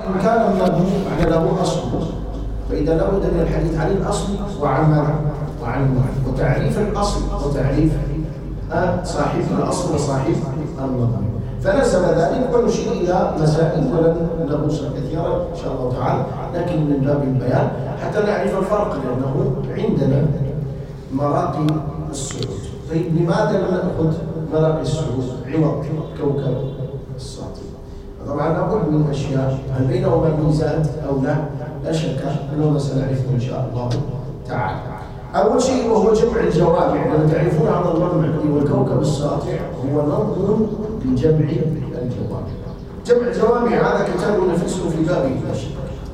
إن كان النظم معنى له أصل، فإذا لابد من الحديث عن الأصل وعن ماذا؟ وعن المعنى، وتعريف الأصل وتعريف صاحب الأصل وصاحب النظم. فنسب ذلك ونشير إلى مسائل ولن نغوص كثيرا إن شاء الله تعالى، لكن من باب البيان حتى نعرف الفرق، لأنه عندنا مراقي السعود. طيب لماذا لم نأخذ مراقي السعود عوض كوكب الساطع؟ طبعا لابد من أشياء، هل بينهما ميزات أو لا؟ لا شك أنه سنعرفه إن شاء الله تعالى. أول شيء وهو جمع الجوامع، لما تعرفون هذا النظم والكوكب الساطع هو نظم بجمع الجوامع. جمع الجوامع هذا كتاب نفيس في بابه لا شك،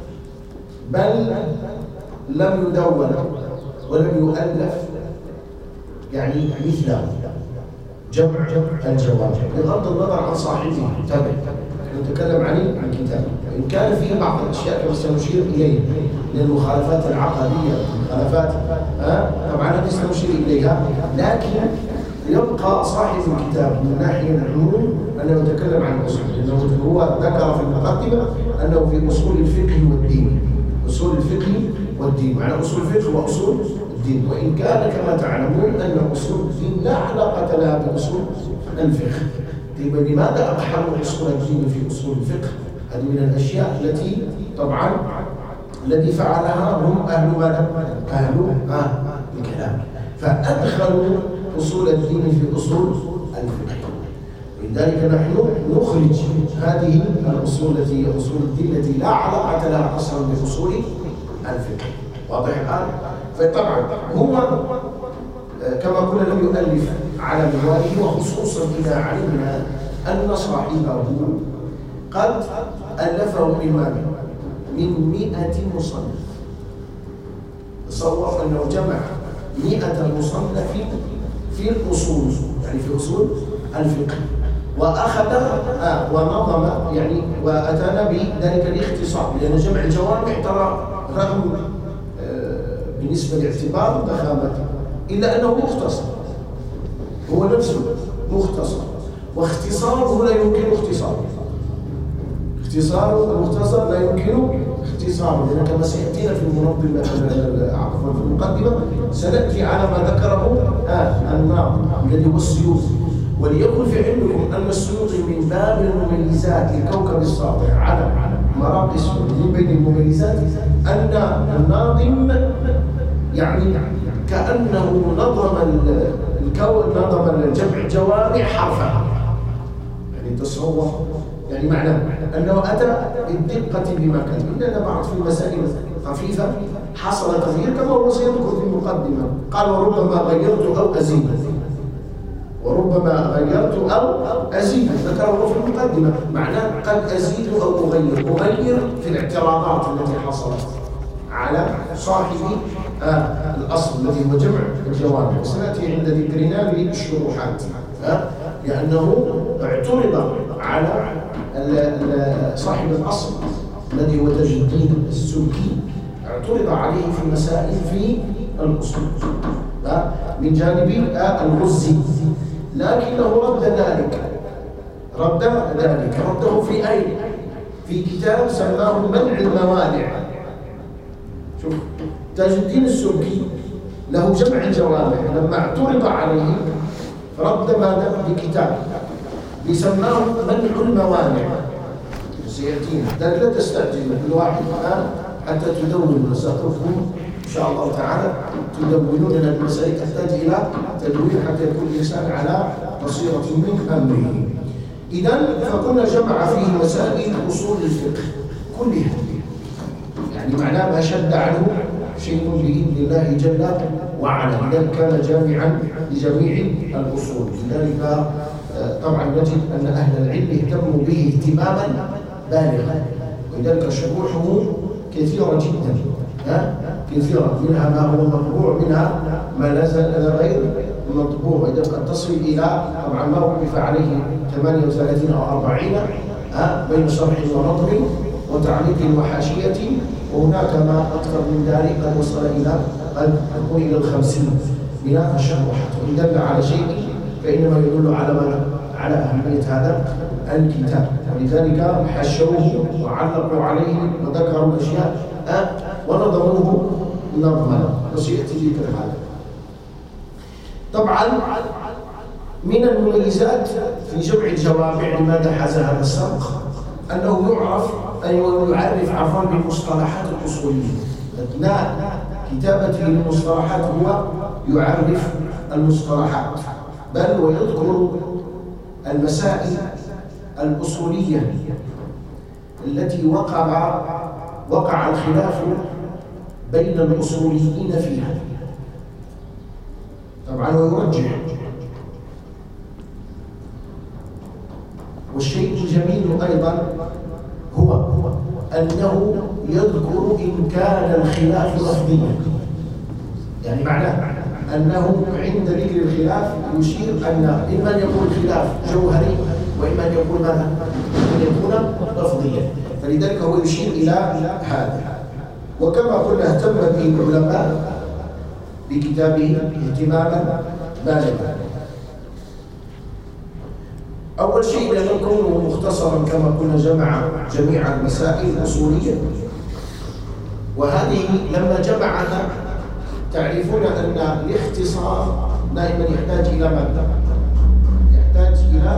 بل لم يدون ولم يؤلف يعني مثله جمع الجوامع، بغض النظر عن صاحبه. تابع نتكلم عن الكتاب، وإن كان فيه بعض الأشياء كما سنشير إليه من المخالفات العقدية، المخالفات طبعا هذه سنشير إليها، لكن يبقى صاحب الكتاب من ناحية العموم أنه يتكلم عن الأصول، لأنه هو ذكر في المقدمة أنه في أصول الفقه والدين، أصول الفقه والدين، معنى أصول الفقه وأصول الدين، وإن كان كما تعلمون أن أصول الدين لا علاقة لها بأصول الفقه. طيب لماذا أقحموا أصول الدين في أصول الفقه؟ هذه من الأشياء التي طبعا الذي فعلها هم أهل ماذا؟ أهل الكلام، فأدخلوا أصول الدين في أصول الفقه. ولذلك نحن نخرج هذه الأصول التي هي أصول الدين التي لا علاقة لها أصلا بأصول الفقه. واضح الآن؟ فطبعا هو كما قلنا لم يؤلف على منواله، وخصوصا إذا علمنا أن صاحبه قد ألفه إمام من 100 مصنف. تصور أنه جمع 100 مصنف في الأصول، يعني في أصول الفقه، وأخذ ونظم يعني وأتانا بذلك الاختصار، لأن جمع الجوامع ترى رغم بالنسبة لاعتبار ضخامته إلا أنه مختصر، هو نفسه مختصر، واختصاره لا يمكن اختصاره، اختصاره المختصر لا يمكن اختصاره، لأن كما سيأتينا في المنظمة عفوا في المقدمة سنأتي على ما ذكره الناظم الذي هو السيوطي. وليكن في علمكم أن السيوطي من باب المميزات للكوكب الساطع على مراقي السعود، من بين المميزات أن الناظم يعني كأنه نظم جمع الجوامع حرفا، يعني تصور يعني معناه أنه أتى بالدقة بما كان، إننا بعض في المسائل خفيفة حصل تغيير كما هو سيذكر في المقدمة، قال وربما غيرت أو أزيد، وربما غيرت أو أزيد، ذكره في المقدمة، معناه قد أزيد أو أغير في الاعتراضات التي حصلت على صاحب الأصل الذي هو جمع الجوامع، وسنأتي عند ذكرنا للشروحات، لأنه اعترض على صاحب الأصل الذي هو تاج الدين السبكي، اعترض عليه في مسائل في الأصول من جانب الغزي، لكنه رده في أين؟ في كتاب سماه منع الموانع. شوف تاج الدين السبكي له جمع الجوامع، لما اعترض عليه رد ماذا؟ بكتاب يسماه منع الموانع، سيأتينا ذلك لا تستعجلوا كل واحد الآن حتى تدونوا، سأترككم إن شاء الله تعالى تدونون، لأن المسائل تحتاج إلى تدوين حتى يكون الإنسان على بصيرة من أمره. إذن فكنا جمع فيه مسائل أصول الفقه كلها، يعني معناه ما شد عنه شيء بإذن الله جل وعلا، إذن كان جامعا لجميع الأصول. لذلك طبعا نجد أن أهل العلم اهتموا به اهتماما بالغا، ولذلك شروحه كثيرة جدا، كثيرة، منها ما هو مطبوع، منها ما لا زال غير مطبوع، وإذا قد تصل إلى طبعا ما وقف عليه 38 أو 40 بين شرح ونظم وتعليق وحاشية، وهناك ما أكثر من ذلك قد وصل إلى قد يكون إلى 50 من الشروحات، وإن دل على شيء فإنما يدل على أهمية هذا الكتاب. ولذلك حشوه وعلقوا عليه وذكروا أشياء ونظموه نظما، وسيأتي ذكر هذا. طبعا من المميزات في جمع الجوامع لماذا حاز هذا السبق أنه يعرف بالمصطلحات الأصولية. أثناء كتابته للمصطلحات هو يعرف المصطلحات، بل ويذكر المسائل الأصولية التي وقع الخلاف بين الأصوليين فيها. طبعا ويرجح. والشيء الجميل أيضا هو أنه يذكر إن كان الخلاف لفظيا، يعني معناه أنه عند ذكر الخلاف يشير أن إما أن يكون الخلاف جوهري وإما أن يكون ماذا؟ أن يكون لفظيا، فلذلك هو يشير إلى هذا. وكما قلنا اهتم به العلماء بكتابه اهتماما بالغا. أول شيء لأنه كونه مختصرا كما قلنا جمع جميع المسائل الأصولية، وهذه لما جمعها تعرفون أن الاختصار دائما يحتاج إلى ماذا؟ يحتاج إلى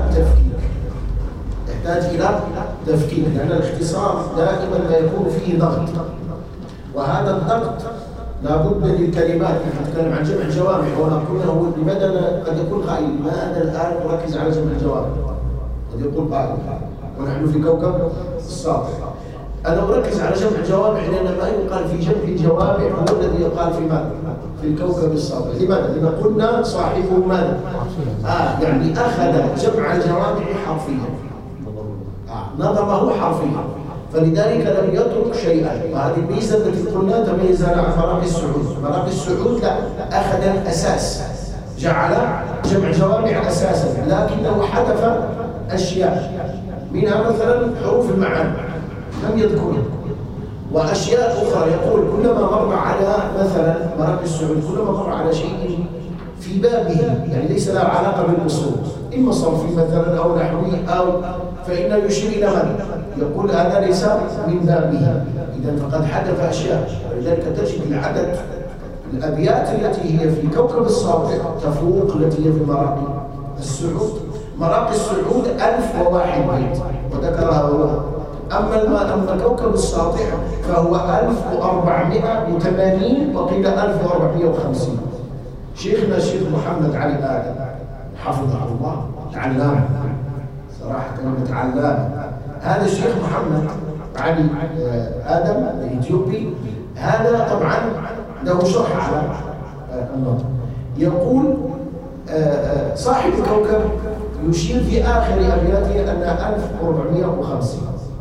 تفكيك، لأن الاختصار دائما ما يكون فيه ضغط، وهذا الضغط لابد للكلمات. نحن نتكلم عن جمع الجوامع، ونقول لماذا قد يكون قائل لماذا الآن نركز على جمع الجوامع؟ قد يقول قائل ونحن في كوكب الساطع. أنا أركز على جمع الجوامع لأن ما يقال في جمع الجوامع هو الذي يقال في ماذا؟ في الكوكب الساطع. لماذا؟ لأن قلنا صاحبه ماذا؟ يعني أخذ جمع الجوامع حرفيا، نظمه حرفيا، فلذلك لم يترك شيئا. وهذه الميزة التي قلنا تميز عن مراقي السعود. مراقي السعود لا، أخذ الأساس، جعل جمع الجوامع أساسا، لكنه حذف أشياء منها مثلا حروف المعاني لم يذكرها، وأشياء أخرى يقول كلما مر على مثلا مراقي السعود كلما مر على شيء في بابه، يعني ليس له علاقة بالأصول، إما صرفي مثلا أو نحوي أو فإنه يشير إلى من يقول هذا ليس من بابه، إذا فقد حدث أشياء. ولذلك تجد العدد الأبيات التي هي في كوكب الساطع تفوق التي هي في مراقي السعود. مراقي السعود 1001 بيت وذكرها هو. أما كوكب الساطع فهو 1480 وقيل 1450. شيخنا الشيخ محمد علي آدم حفظه الله، علام صراحة كلمة علام، هذا الشيخ محمد علي آدم الإثيوبي، هذا طبعا له شرح على النظم. يقول صاحب الكوكب يشير في آخر أبياته أنها 1450.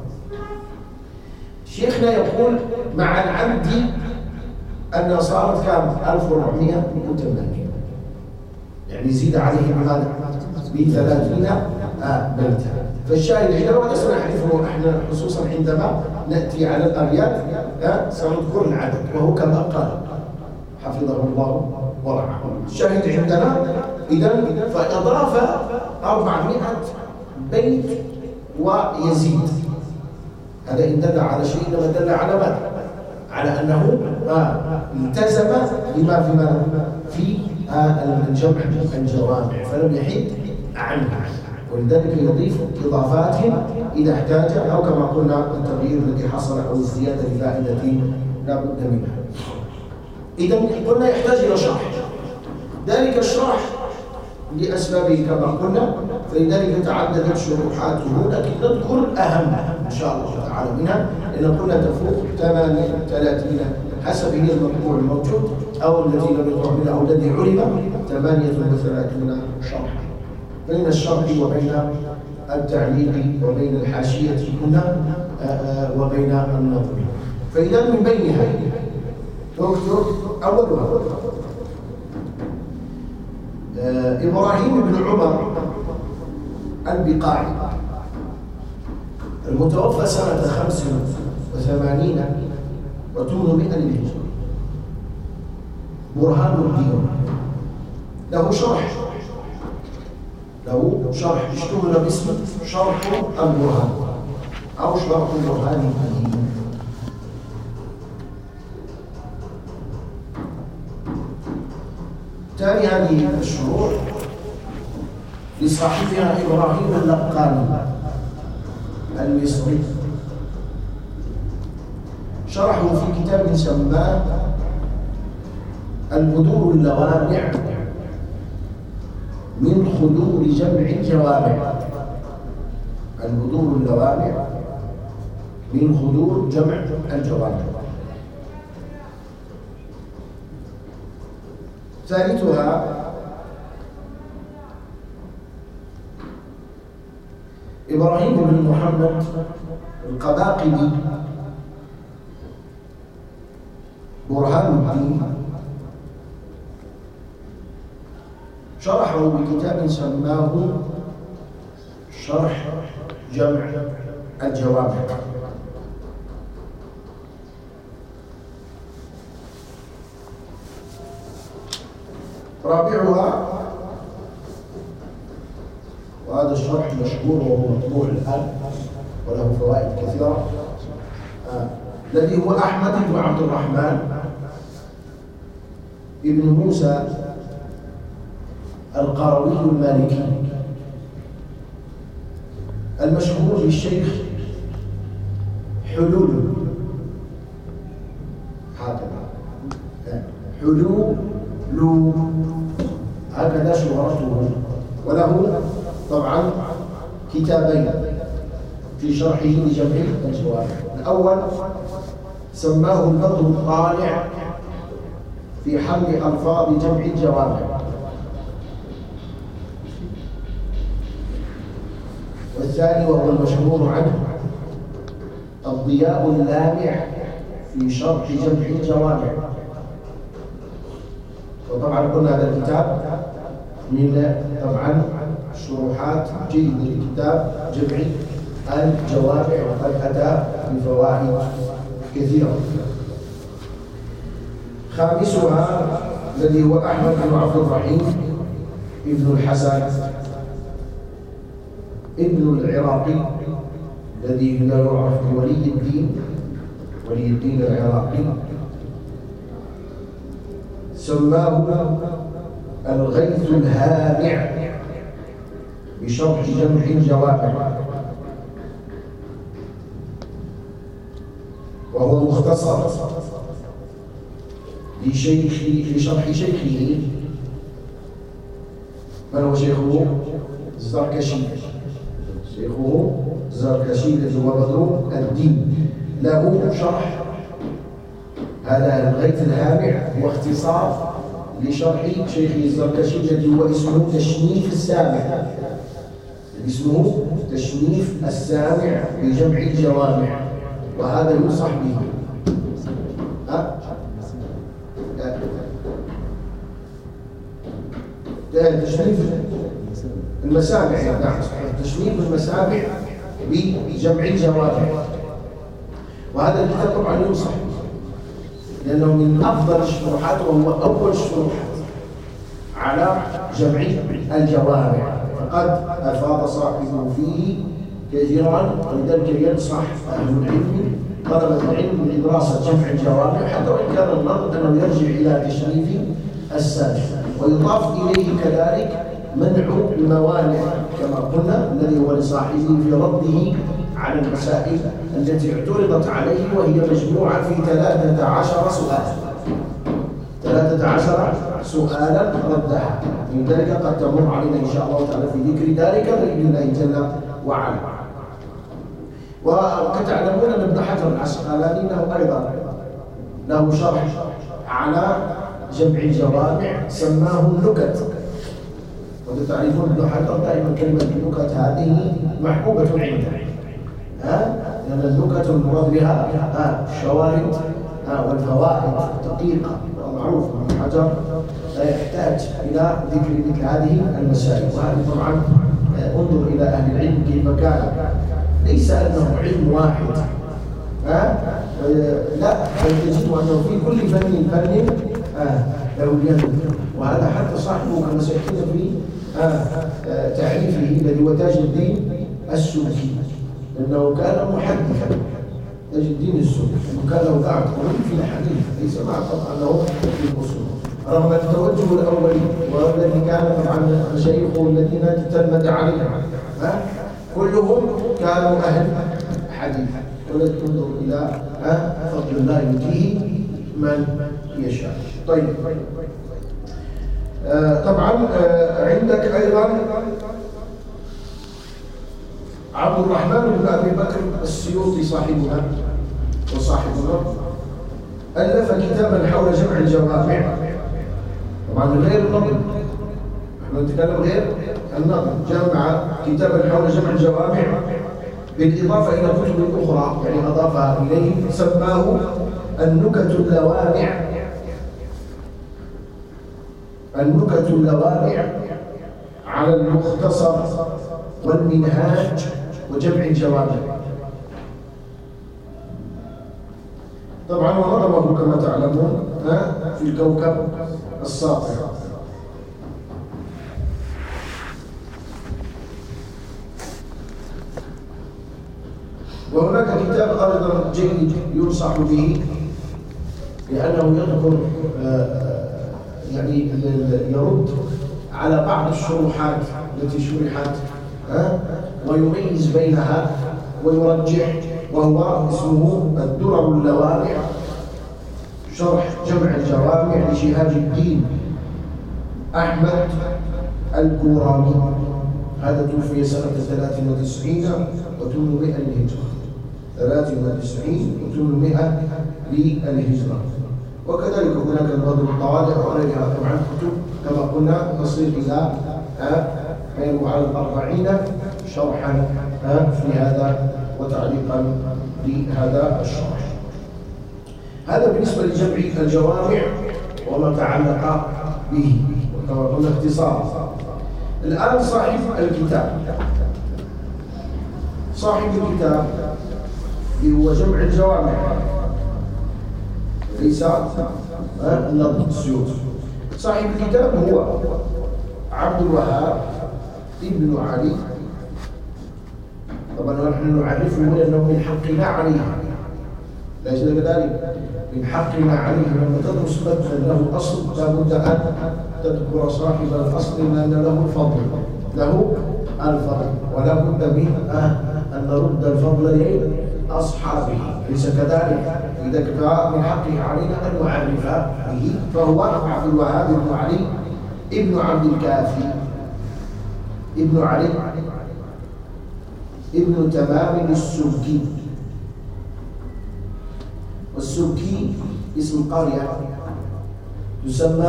شيخنا يقول مع العمد أن صارت كام 1480، يعني يزيد عليه بماذا؟ ب30 بيتا. فالشاهد هنا ولسنا نعرفه احنا خصوصا عندما نأتي على الأبيات سنذكر العدد، وهو كما قال حفظه الله ورعاه. الشاهد عندنا إذا فأضاف 400 بيت ويزيد. هذا إن دل على شيء إنما دل على ماذا؟ على أنه التزم بما في الجمع الجوامع فلم يحد عنها، ولذلك يضيف إضافات إذا احتاج، أو كما قلنا التغيير الذي حصل أو الزيادة لفائدة لا بد منها. إذا قلنا يحتاج إلى شرح، ذلك الشرح لأسبابه كما قلنا، فلذلك تعددت شروحاته، لكن نذكر الأهم إن شاء الله تعالى منها، لأن قلنا تفوق 38 حسب هي المطبوع الموجود أو الذي لم يطبع منه أو الذي علم 38 شرحا بين الشرح وبين التعليق وبين الحاشية هنا وبين النظم. فإذا من بينها دكتور أولها إبراهيم بن عمر البقاعي المتوفى سنة 85 و800 للهجرة، برهان الدين، له شرح اشتهر باسم شرح البرهان. أو شرط البرهان به. تالي هذه الشروط لصاحبها إبراهيم اللقاني المصري، شرحه في كتاب سماه البدور اللوامع من خدور جمع الجوامع. البدور اللوامع من خدور جمع الجوامع. ثالثها إبراهيم بن محمد القباقلي برهان الدين، شرحه بكتاب سماه شرح جمع الجوامع. رابعها، وهذا الشرح مشهور وهو مطبوع الآن وله فوائد كثيرة، الذي هو أحمد بن عبد الرحمن ابن موسى القروي المالكي، المشهور بالشيخ حلول، حلول هكذا شهرته، وله طبعا كتابين في شرحه لجمع الجوامع. الأول سماه البدر الطالع في حمل ألفاظ جمع الجوامع، والثاني وهو المشهور عنه الضياء اللامع في شرح جمع الجوامع. وطبعا قلنا هذا الكتاب من طبعا شروحات جيدة لكتاب جمع الجوامع، وقد أتى بفوائد كثيرة. خامسها الذي هو أحمد بن عبد الرحيم ابن الحسن ابن العراقي، الذي لا يعرف بولي الدين العراقي، سماه الغيث الهامع بشرح جمع الجوامع، وهو مختصر لشرح شيخه. من هو شيخه؟ الزركشي. شيخه الزركشي الذي هو بدر الدين، له شرح. هذا الغيث الهامع هو اختصار لشرح شيخه الزركشي الذي هو اسمه تشنيف السامع، اسمه تشنيف السامع بجمع الجوامع، وهذا ينصح به. تشنيف المسامع، نعم، تشنيف المسامع بجمع الجوامع، وهذا الكتاب طبعا ينصح لأنه من أفضل الشروحات، وهو أول الشروحات على جمع الجوامع، فقد أفاض صاحبه فيه كثيرا، ولذلك ينصح أهل العلم طلبة العلم بدراسة جمع الجوامع، حتى وإن كان النظر أنه يرجع إلى تشريف السابق. ويضاف إليه كذلك منع الموانع كما قلنا، الذي هو لصاحبه في رده على المسائل التي اعترضت عليه، وهي مجموعة في 13 سؤالا. 13 سؤالا ردها، من ذلك قد تمر علينا إن شاء الله تعالى في ذكر ذلك بإذن الله جل وعلا. وكتعلمون أن ابن حجر العسقلاني له أيضا له شرح على جمع الجوامع سماه النكت. وتعرفون ابن حجر دائما كلمة النكت هذه محبوبة عنده، لأن النكت المراد بها الشواهد والفوائد دقيقة ومعروف. ابن حجر لا يحتاج إلى ذكر مثل هذه المسائل، وهذه طبعا انظر إلى أهل العلم كيف كان، ليس أنه علم واحد، لا، بل تجد أنه في كل فن له يد. وهذا حتى صاحبه كما سيأتينا في تعريفه الذي هو تاج الدين السبكي. لأنه كان محدثا تاج الدين السني، وكان له قاعد قوي في الحديث، ليس مع طبعا له في الأصول، رغم التوجه الأولي والذي كان طبعا مشايخه الذين تتلمذ عليهم كلهم كانوا أهل حديث، ولا تنظر إلى فضل الله يؤتيه من يشاء. طيب طبعا عندك أيضا عبد الرحمن بن أبي بكر السيوطي صاحبنا وصاحبنا ألف كتابا حول جمع الجوامع، طبعا غير النظم، نحن نتكلم غير النظم، جمع كتابا حول جمع الجوامع بالإضافة إلى كتب أخرى يعني أضافها إليه، سماه النكت اللوامع، النكت اللوامع على المختصر والمنهاج وجمع الجوامع. طبعا ونظمه كما تعلمون في الكوكب الساطع. وهناك كتاب أيضا جيد ينصح به، لأنه يذكر يعني يرد على بعض الشروحات التي شرحت ويميز بينها ويرجح، وهو اسمه الدرر اللوامع شرح جمع الجوامع لشهاب الدين أحمد الكوراني. هذا توفي سنة 93 و800 للهجرة، 93 و800 للهجرة. وكذلك هناك البدر الطوالع وغيرها طبعا كتب كما قلنا تصير إلى ما يروى على 40 شرحا في هذا وتعليقا لهذا الشرح. هذا بالنسبة لجمع الجوامع وما تعلق به، وكما قلنا اختصار. الآن صاحب الكتاب، صاحب الكتاب هو جمع الجوامع، ليس النظم السيوطي. صاحب الكتاب هو عبد الوهاب ابن علي، طبعا نحن نعرفه لأنه من حقنا عليه، ليس كذلك؟ من حقنا عليه لما تدرس مدخل له أصل لابد أن تذكر صاحب الأصل لأن له الفضل، له الفضل، ولا بد من أن نرد الفضل لأصحابه، ليس كذلك؟ إذا كان من حقه علينا أن نعرف به، فهو عبد الوهاب بن علي ابن عبد الكافي ابن علي ابن تمام السبكي. والسبكي اسم قرية تسمى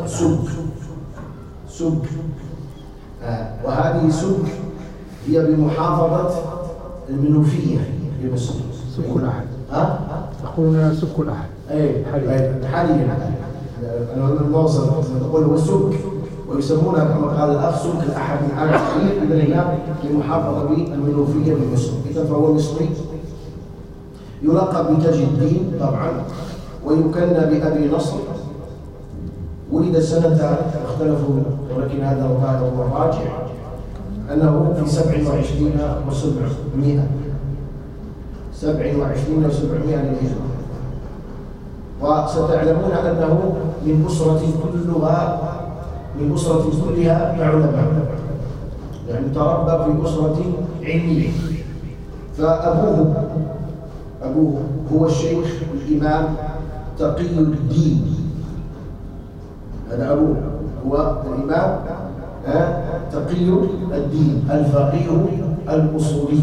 سبك وهذه سبك هي بمحافظة المنوفية في مصر. سبك الأحد. يقولون سبك الأحد. حاليا أنا الموصل نقول هو سبك، ويسمونها كما قال الأخ سبك الأحد من عام الصغير، إذا هي لمحافظة بالمنوفية بمصر، إذا فهو مصري يلقب بتاج الدين طبعا، ويكنى بأبي نصر. ولد سنة اختلفوا ولكن هذا هو الراجح أنه في 27 و700 للهجرة. وستعلمون أنه من أسرة كلها علماء، يعني تربى في أسرة علمية. فأبوه هو الشيخ الإمام تقي الدين، هذا أبوه هو الإمام تقي الدين الفقيه الأصولي.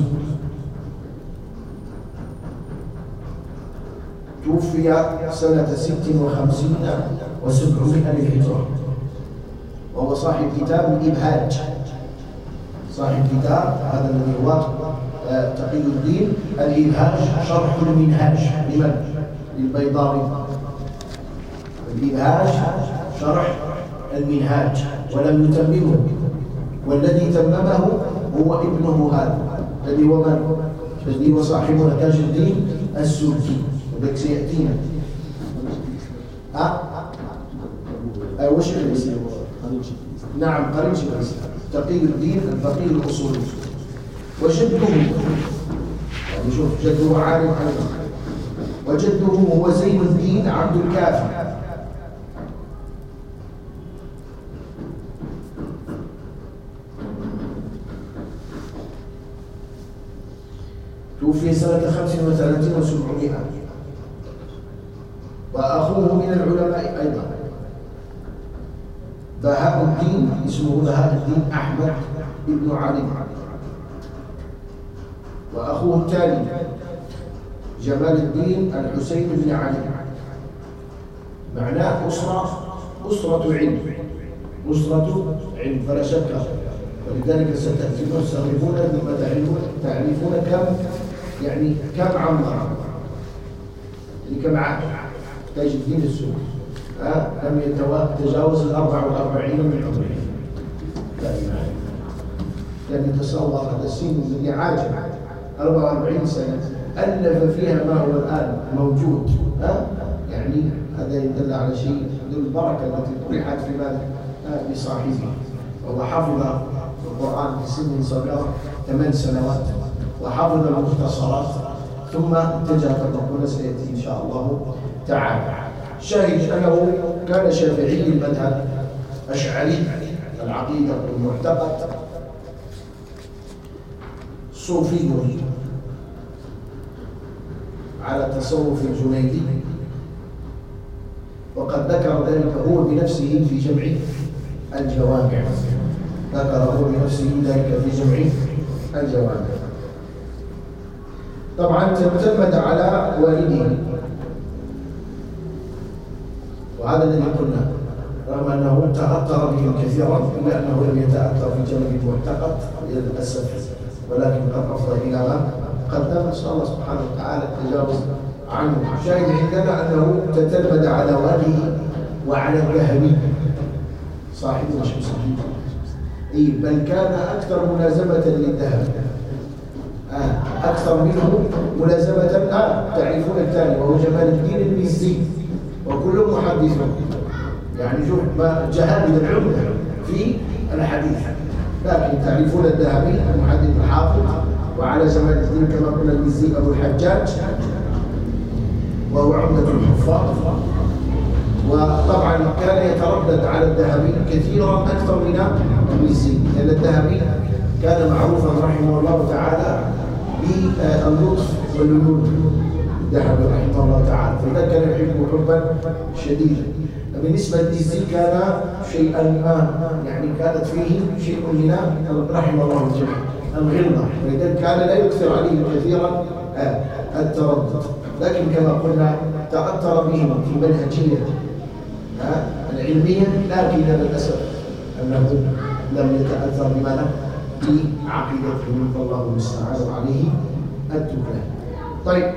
توفي سنة 56 و700 للهجرة، وهو صاحب كتاب الإبهاج، صاحب كتاب هذا الذي هو تقي الدين الإبهاج شرح المنهاج لمن؟ للبيضاوي. الإبهاج شرح المنهاج ولم يتممه، والذي تممه هو ابنه هذا الذي هو من؟ الذي هو صاحبنا تاج الدين السبكي، وذلك سيأتينا. وش الاسم؟ نعم قريب شيخ الإسلام تقي الدين الفقيه الأصولي. وجده يعني شوف جده عالم أيضا، وجده هو زين الدين عبد الكافي. توفي سنة 35 و700. وأخوه من العلماء أيضا بهاء الدين، اسمه بهاء الدين أحمد بن علي. وأخوه الثاني جمال الدين الحسين بن علي. معناه أسرة علم، أسرة علم فلا شك. ولذلك ستستغربون لما تعرفون كم عمر، يعني كم عام تاج الدين السوري لم يتجاوز 44 من عمره. لا إله لم يتصور هذا السن الذي عاش 44 سنة ألف فيها ما هو الآن موجود. يعني هذا يدل على شيء، يدل البركة التي طرحت في ماذا بصاحبه. وهو حفظ القرآن في سن صغيرة 8 سنوات، وحفظ المختصرات، ثم اتجه كما سيأتي إن شاء الله تعالى. شاهد أنه كان شافعي المذهب، أشعري العقيدة والمعتقد، صوفي على تصوف الجنيدي. وقد ذكر ذلك هو بنفسه في جمع الجوامع، ذكر هو بنفسه ذلك في جمع الجوامع. طبعا اعتمد على والده، وهذا الذي قلنا، رغم أنه تأثر به كثيرا إلا أنه لم يتأثر في جانب المعتقد للأسف، ولكن قد أفضل إلى ما قدم. نسأل الله سبحانه وتعالى التجاوز عنه. شاهد عندنا أنه تتلمذ على والده وعلى الذهبي صاحب الشمس، بل كان أكثر ملازمة للذهب، أكثر منه ملازمة. تعرفون الثاني وهو جمال الدين المزي، وكل محدث يعني شوف جهاد العمدة في الحديث. لكن تعرفون الذهبي المحدث الحافظ، وعلى جمال الدين كما قلنا المزي أبو الحجاج، وهو عمدة الحفاظ. وطبعا كان يتردد على الذهبي كثيرا أكثر من المزي، لأن الذهبي كان معروفا رحمه الله تعالى باللطف والليون، الذهبي رحمه الله تعالى، فإذا كان يحبه حبا شديدا. بالنسبة للمزي كان شيئا يعني كانت فيه شيء من رحمه الله الجميع الغلظة، فإذا كان لا يكثر عليه كثيرا التردد. لكن كما قلنا تأثر بهم في منهجية العلمية، لكن للأسف أنه لم يتأثر بماذا؟ بعقيدته، فالله المستعان عليه التكلان. طيب،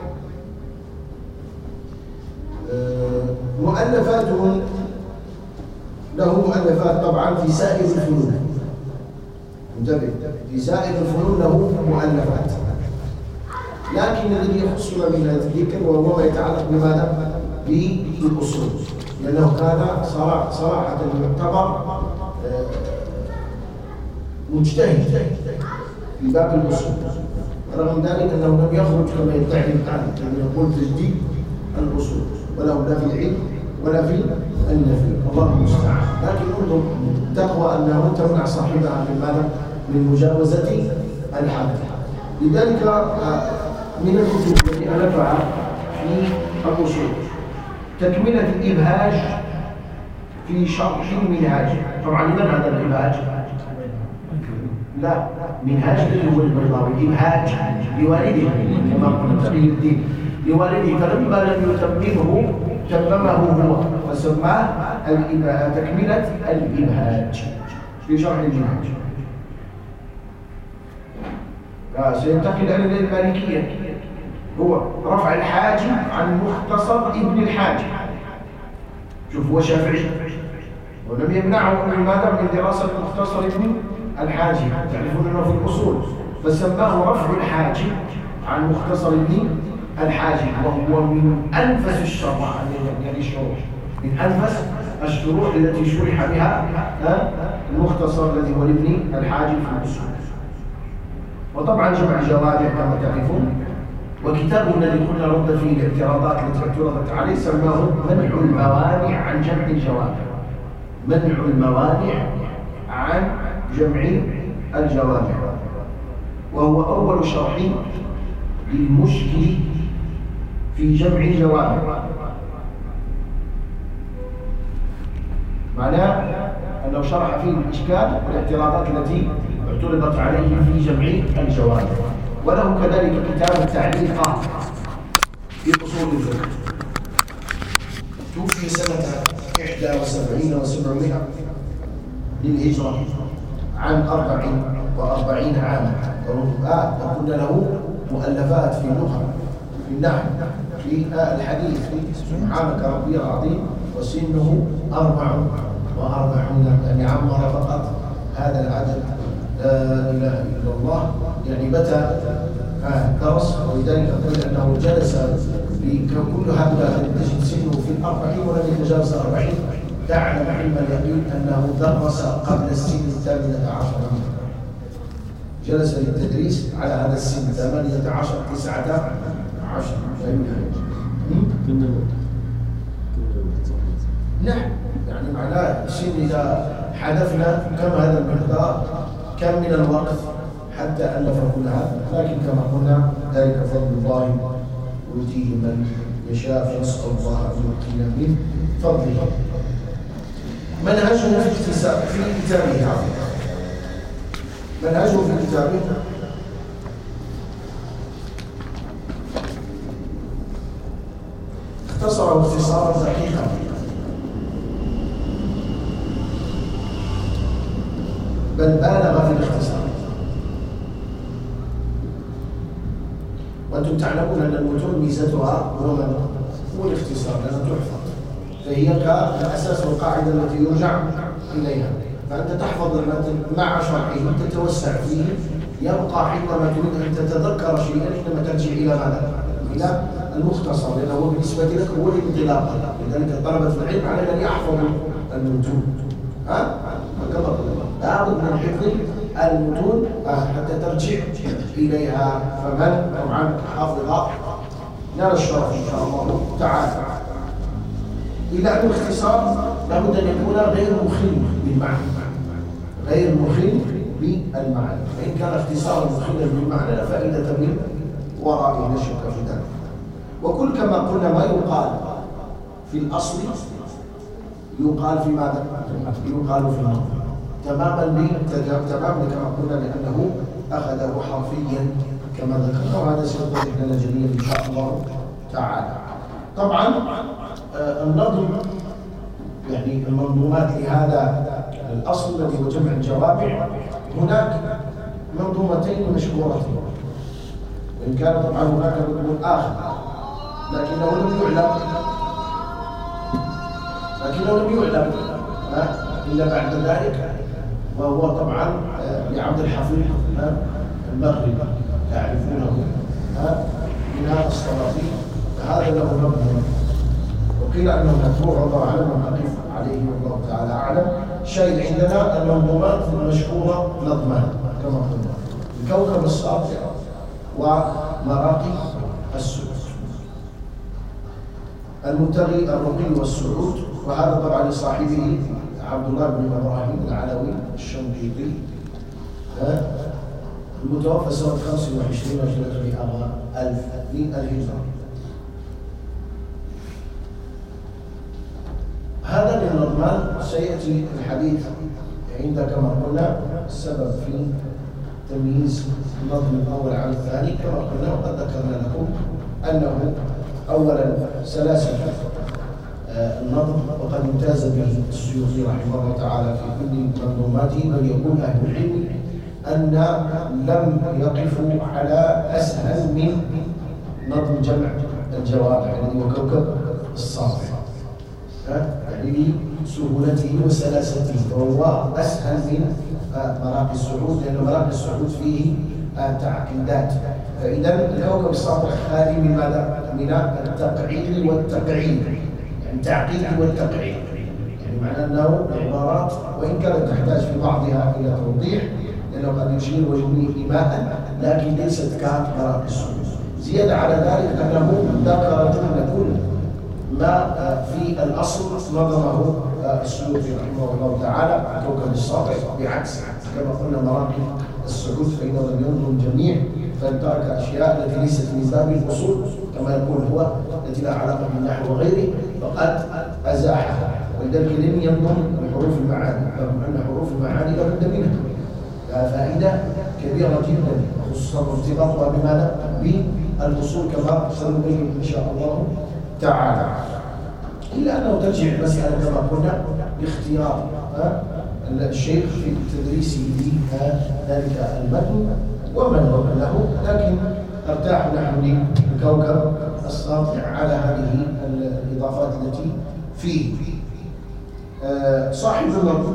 مؤلفاتهم، له مؤلفات طبعا في سائر الفنون، انتبه، في سائر الفنون له مؤلفات، لكن الذي يخصنا من هذا الذكر وهو ما يتعلق بماذا؟ بالأصول، لأنه كان صراحة يعتبر مجتهد في باب الأصول، رغم ذلك أنه لم يخرج كما يدعي الآن، يعني يقول تجديد الأصول، وله لا في العلم ولا في النفي، الله المستعان. لكن انظر تقوى أنه تمنع صاحبها من ماذا؟ من مجاوزة الحد. لذلك من الكتب التي ألفها في الأصول تكملة الإبهاج في شرح المنهاج. طبعا لمن هذا الإبهاج؟ لا، منهاج هو البيضاوي، الإبهاج لوالده كما قلنا تقي الدين لوالده، فلما لم يتممه تممه هو فسماه تكملة الإبهاج في شرح المنهاج. سينتقل إلى المالكية، هو رفع الحاجب عن مختصر ابن الحاجب. شوف هو شافعي ولم يمنعه من ماذا؟ من دراسة مختصر ابن الحاجب، تعرفون أنه في الأصول، فسماه رفع الحاجب عن مختصر ابن الحاجب، وهو من أنفس الشروح، يعني الشروح من أنفس الشروح التي شرح بها المختصر الذي هو ابن الحاجب في الأصول. وطبعا جمع الجوامع كما تعرفون. وكتابه الذي كنا رد فيه الاعتراضات التي اعترضت عليه سماه منع الموانع عن جمع الجوامع. منع الموانع عن جمع الجوامع، وهو أول شرح للمشكل في جمع الجوامع. معناه أنه شرح فيه الإشكال والاعتراضات التي اعترضت عليه في جمع الجوامع. وله كذلك كتاب التعليقات في أصول الفقه. توفي سنة 71 و700 للهجرة عن 44 عاما. وقلنا له مؤلفات في اللغة، في النحو، في الحديث، سبحانك ربي العظيم وسنه 44 يعني عمر فقط هذا العدد. لا إله إلا الله. يعني متى درس، ولذلك قلت أنه جلس كل هؤلاء تجد سنه في 40 ولم يتجاوز 40. تعلم علم اليقين أنه درس قبل السن 18 عاما. جلس للتدريس على هذا السن 18 19. نعم، يعني معناه السن إذا حذفنا كم هذا المقدار، كم من الوقت حتى ألف كل هذا. لكن كما قلنا ذلك فضل الله يؤتيه من يشاء، فنسأل الله أن يؤتينا من فضله. منهجه في كتابه، منهجه في كتابه اختصره اختصارا دقيقا. بل بالغ في الاختصار. وأنتم تعلمون أن المتون ميزتها هو الاختصار، لأنها تحفظ، فهي كالأساس والقاعدة التي يرجع إليها. فأنت تحفظ المتن مع شرحه، تتوسع فيه، يبقى حينما تريد أن تتذكر شيئا حينما ترجع إلى ماذا؟ إلى المختصر، لأنه هو بالنسبة لك هو الانطلاق. لذلك طلبة العلم على أن يحفظوا المتون. لابد من حفظ المتون حتى ترجع إليها. فمن طبعا حافظ نال الشرف إن شاء الله تعالى. إلا أن الاختصار لابد أن يكون غير مخل بالمعنى، غير مخل بالمعنى. فإن كان اختصارا مخلا بالمعنى لا فائدة من ورائه، لا شك في ذلك. وكل كما قلنا ما يقال في الأصل يقال في ماذا؟ يقال في النظم تماما كما قلنا، لأنه أخذه حرفيا كما ذكرنا، وهذا سيتضح لنا جليا إن شاء الله تعالى. طبعا النظم يعني المنظومات لهذا الأصل الذي هو جمع الجوامع، هناك منظومتين مشهورتين، وإن كان طبعا هناك مضمون آخر لكنه لم يعلم إلا بعد ذلك، وهو طبعا لعبد الحفيظ المغربي تعرفونه من هذا السلاطين. فهذا له مضمون، وقيل أنه مطبوع، والله أعلم ونقف عليه والله تعالى أعلم. شيء عندنا المنظومات المشهورة نظمان كما قلنا: الكوكب الساطع ومراقي السعود، المبتغي الرقي والسعود. وهذا طبعا لصاحبه عبد الله بن إبراهيم العلوي الشنقيطي المتوفى سنة 25 و300 للهجرة. هذا من النظمان سيأتي الحديث عند كما قلنا السبب في تمييز النظم الأول عن الثاني كما قلنا، وقد ذكرنا لكم أنه أولا سلاسل النظم، وقد امتاز به السيوطي رحمه الله تعالى في كل منظوماته. بل يقول أهل العلم أن لم يقفوا على أسهل من نظم جمع الجوامع الذي هو كوكب الساطع، يعني لسهولته وسلاسته، وهو أسهل من مراقي السعود، لأن مراقي السعود فيه تعقيدات. فإذا الكوكب الساطع خالي من ماذا؟ من التقعيد والتقعيد، يعني تعقيد والتقعيد، يعني معنى أنه عبارات وإن كانت تحتاج في بعضها إلى توضيح، لأنه قد يشير ويبني إيماء، لكن ليست كقراءة السيوطي. زيادة على ذلك أنه ذكر جملة كل ما في الأصل نظمه السيوطي رحمه الله تعالى كوكب الساطع، بعكس كما قلنا مراقي السعود فإنه لم ينظم جميع، فترك أشياء التي ليست من باب الأصول كما يقول هو التي لا علاقة بالنحو وغيره فقد أزاحها، ولذلك لم ينظم بحروف المعاني رغم أن حروف المعاني لا بد منها، لها فائدة كبيرة جدا خصوصا ارتباطها بماذا؟ بالأصول كما سنبين إن شاء الله تعالى. إلا أنه ترجع المسألة كما قلنا لاختيار الشيخ في تدريسه لذلك المتن ومن له، لكن ارتاح نحن لكوكب الساطع على هذه الإضافات التي فيه. صاحب النظم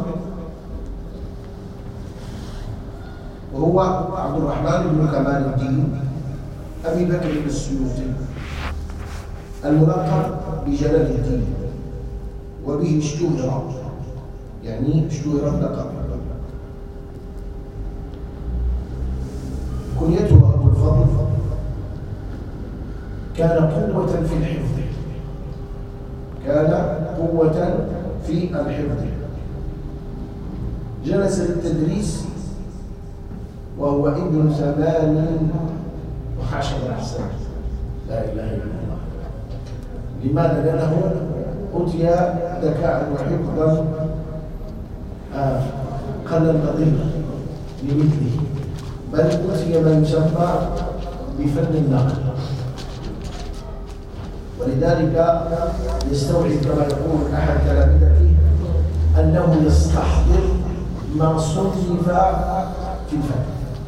وهو عبد الرحمن بن كمال الدين أبي بكر السيوطي الملقب بجلال الدين، وبه اشتهر، يعني اشتهر اللقب. كنيته أبو الفضل، كان قوة في الحفظ، كان قوة في الحفظ. جلس للتدريس وهو ابن 18 سنة، لا إله إلا الله. لماذا؟ لأنه أوتي ذكاء وحفظا قل النظير لمثله، بل أوتي ما يسمى بفن النقل، ولذلك يستوعب كما يقول أحد تلامذته أنه يستحضر ما صنف في الفن،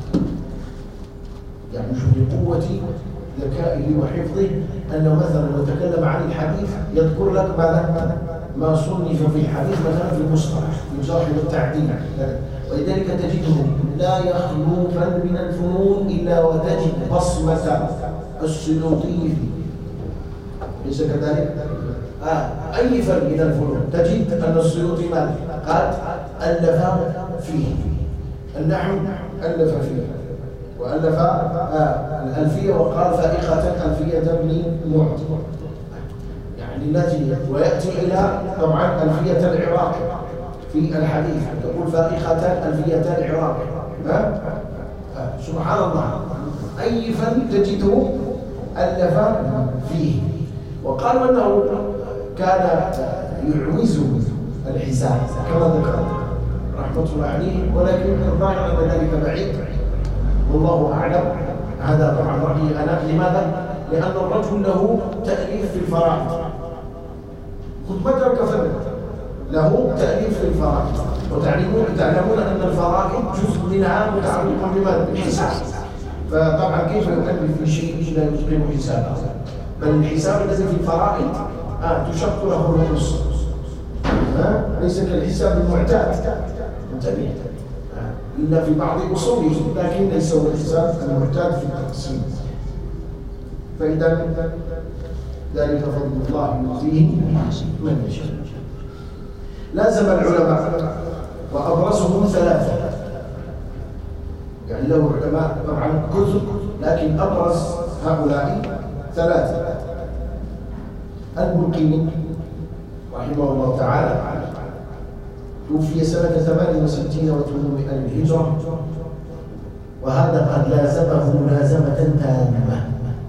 يعني شوف قوة ذكائه وحفظه أنه مثلا لو تكلم عن الحديث يذكر لك ما صنف في الحديث مثلا في المصطلح في الجرح والتعديل، ولذلك تجده لا يخلو فن من الفنون إلا وتجد بصمة السيوطي فيه، ليس كذلك؟ أي فن من الفنون تجد أن السيوطي قد ألف فيه. النحو ألف فيه، وألف الألفية وقال فائقة ألفية ابن معط، يعني التي ويأتي إلى طبعا ألفية العراق في الحديث، تقول فائقة ألفية العراق. سبحان الله، أي فن تجده ألف فيه. وقالوا أنه كان يعوز الحساب كما ذكر رحمة الله عليه، ولكن الظاهر أن ذلك بعيد والله أعلم. هذا طبعا رأيي أنا. لماذا؟ لأن الرجل له تأليف في الفرائض، خذ مدرك فن له تأليف في الفرائض، وتعلمون أن الفرائض جزء منها متعلق بماذا؟ بالحساب. فطبعا كيف يؤلف في شيء لا يتقن حسابه؟ بل الحساب الذي في الفرائض تشق له الرؤوس، ليس كالحساب المعتاد، انتبه، إلا في بعض أصوله، لكن ليس هو الحساب المعتاد في التقسيم. فإذا ذلك فضل الله يؤتيه من يشاء. لازم العلماء وأبرزهم ثلاثة، يعني له علماء طبعا كثر، لكن أبرز هؤلاء ثلاثة. البلقيني رحمه الله تعالى توفي سنة 68 و800 للهجرة، وهذا قد لازمه ملازمة تامة.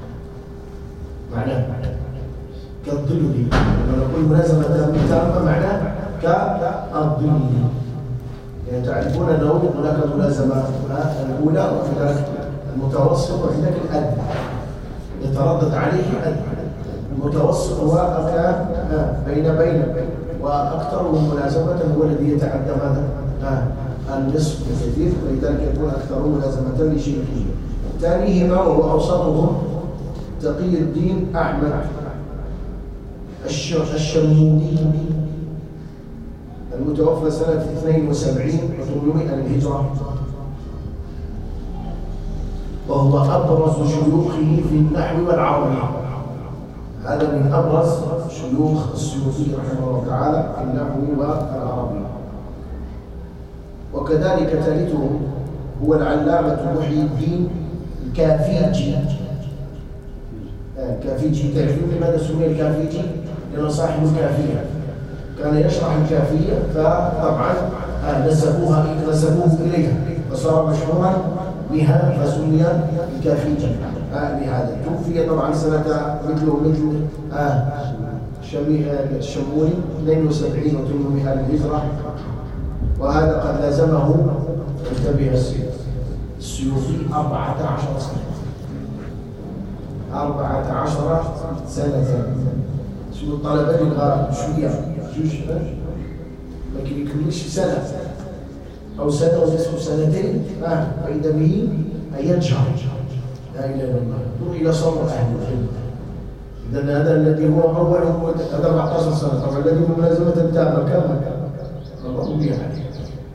معناه كالظل، لما نقول ملازمة تامة معناه كالظل، يعني تعرفون أنه هناك ملازمة الأولى وهناك المتوسط وهناك الأدنى، يتردد عليه الأدنى. المتوسط هو بين وأكثرهم ملازمة هو الذي يتعدى ماذا؟ النصف الكثير، ولذلك يكون أكثرهم ملازمة لشيخه. ثانيهما وهو أوسطهم تقي الدين أحمد الشمودي المتوفى سنة 72 و800 للهجرة، وهو أبرز شيوخه في النحو والعربي. هذا من أبرز شيوخ السيوطي رحمه الله تعالى في النحو والعربي. وكذلك ثالثهم هو العلامة محي الدين الكافيجي. كافيجي، تعرفون لماذا سمي الكافيجي؟ لأنه صاحب الكافية كان يشرح الكافية، فطبعا نسبوه إليها فصار مشهورا بها فسمي الكافيجي. لهذا توفي طبعا سنة مثل الشمولي 72 و800 للهجرة، وهذا قد لازمه انتبه السيوطي 14 سنة. 14 سنة. شنو الطلبة الغالب شوية ما يكملش سنة أو سنة ونصف سنتين فإذا به ينشر لا إله إلا الله. انظر إلى صبر أهل العلم. إذا هذا الذي هو أول هذا 14 سنة، طبعا الذي هو ملازمة التامة كم الله به عليه.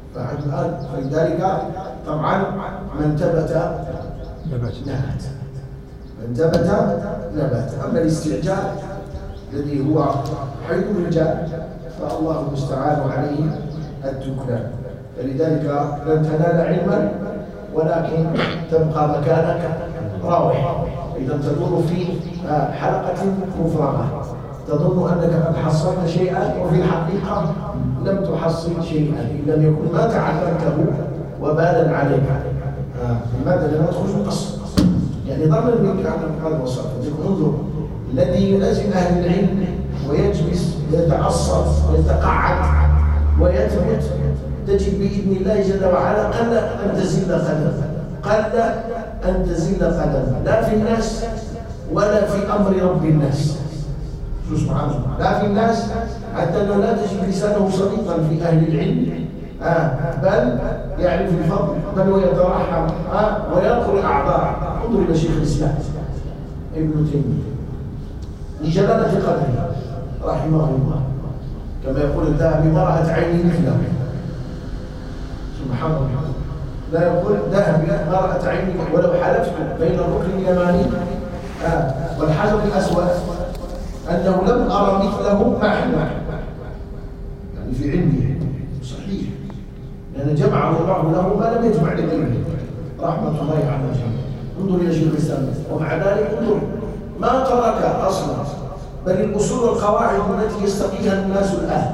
فلذلك طبعا من ثبت نبات، من ثبت نبات. أما الاستعجال الذي هو حيث الرجال فالله المستعان عليه التكلان. فلذلك لن تنال علما ولكن تبقى مكانك راوح. إذا تدور في حلقة مفرغة تظن أنك قد حصلت شيئا وفي الحقيقة لم تحصل شيئا إن لم يكن ما تعلمته وبالا عليك. لماذا؟ لأنه تخرج قصر يعني ضمن منك هذا الوصف. انظر الذي يلازم أهل العلم ويجلس ويتعصب ويتقعد ويثبت تجد بإذن الله جل وعلا قل أن تزل قدم، قل أن تزل قدم، لا في الناس ولا في أمر رب الناس سبحانه وتعالى، لا في الناس حتى أنه لا تجد لسانه صديقا في أهل العلم بل يعرف الفضل بل ويترحم وينقل الأعذار. انظر إلى شيخ الإسلام ابن تيمية لجلالة قدره رحمه الله، كما يقول الذهبي ما رأت عيني مثله. سبحان الله، لا يقول ذهبي ما رأت عيني ولو حلفت بين الركن اليماني والحجر الأسود أنه لم أرى مثله ما حلم يعني في علمه صحيح، لأن جمع الله له ما لم يجمع لغيره رحمة الله على الجميع. انظر إلى شيخ الإسلام ومع ذلك انظر ما ترك أصلا بل الأصول والقواعد التي يستقيها الناس الآن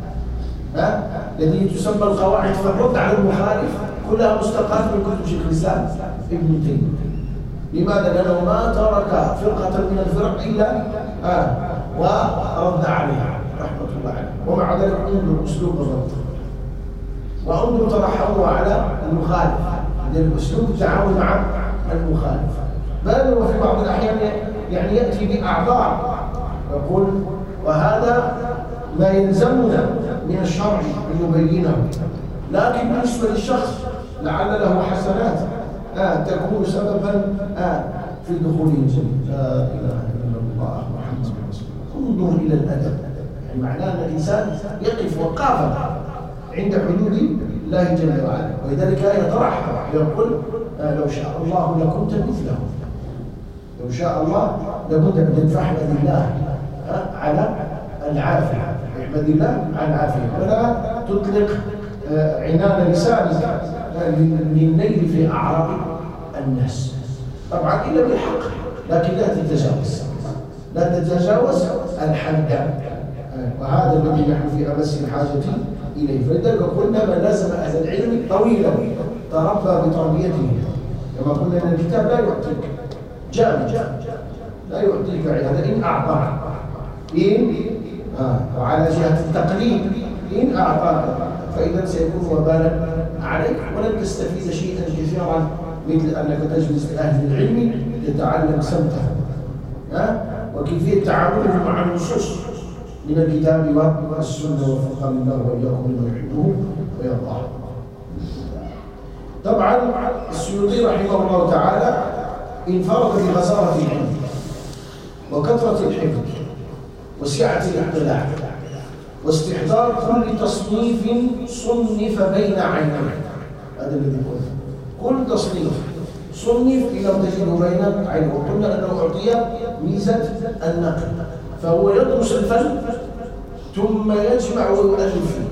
التي تسمى القواعد في الرد على المخالف كلها مستقاة من كتب شيخ الإسلام ابن تيمية. لماذا؟ لأنه ما ترك فرقة من الفرق إلا ورد عليها رحمة الله عليه. ومع ذلك انظر أسلوب الرد وانظر ترحموا على المخالف، لأن أسلوب التعامل مع المخالف بل وفي بعض الأحيان يعني يأتي بأعذار يقول وهذا ما يلزمنا من الشرع أن نبينه، لكن بالنسبة للشخص لعل له حسنات تكون سببا في دخول الجنة. لا إله إلا الله محمد رسول الله. انظر إلى الأدب، يعني معناه أن الإنسان يقف وقافا عند حدود الله جل وعلا، ولذلك يترحم يقول لو شاء الله لكنت مثله، لو شاء الله لكنت فاحمد الله على العافية، احمد الله على العافية ولا تطلق عنان لسانك للنيل في أعراض الناس. طبعا إلا بالحق لكن لا تتجاوز، لا تتجاوز الحد، وهذا الذي نحن في أمس الحاجة إليه. فلذلك قلنا من لازم أهل العلم طويلا تربى بتربيته، كما قلنا أن الكتاب لا يعطيك جامد، لا يعطيك هذا إن أعطاك وعلى جهة التقليد إن أعطاك فإذا سيكون وبالا عليك ولن تستفيد شيئا كثيرا مثل أنك تجلس لأهل العلم تتعلم سمته وكيفية تعامله مع النصوص من الكتاب والسنة وفقنا الله وإياكم لما يحبه ويرضاه. طبعا السيوطي رحمه الله تعالى انفرد بغزارة العلم وكثرة الحفظ وسعة الاطلاع واستحضار كل تصنيف صنف بين عينيه. هذا الذي قلنا كل تصنيف صنف إلى تجده بين عينيه، وقلنا أنه أعطي ميزة النقل، فهو يدرس الفن ثم يجمع ويؤلف فيه.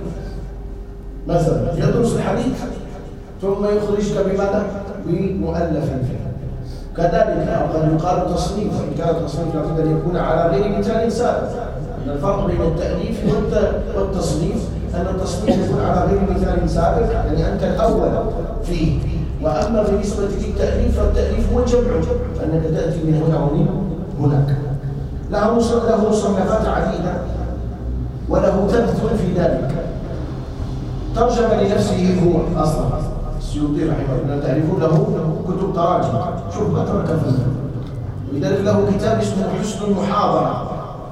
مثلا يدرس الحديث ثم يخرجك بماذا؟ بمؤلف فيه. كذلك قد يقال تصنيف، وإن كان التصنيف لابد أن يكون على غير مثال سابق. أن الفرق بين التأليف والتصنيف أن التصنيف يكون على غير مثال سابق، يعني أنت الأول فيه. وأما بالنسبة للتأليف فالتأليف هو الجمع، أنك تأتي من هنا ومن هناك. له مصنفات عديدة وله تمثل في ذلك. ترجم لنفسه هو أصلا السيوطي رحمه الله، تعرفون له كتب تراجم، شوف ما ترك فيه. ولذلك له كتاب اسمه حسن المحاضرة،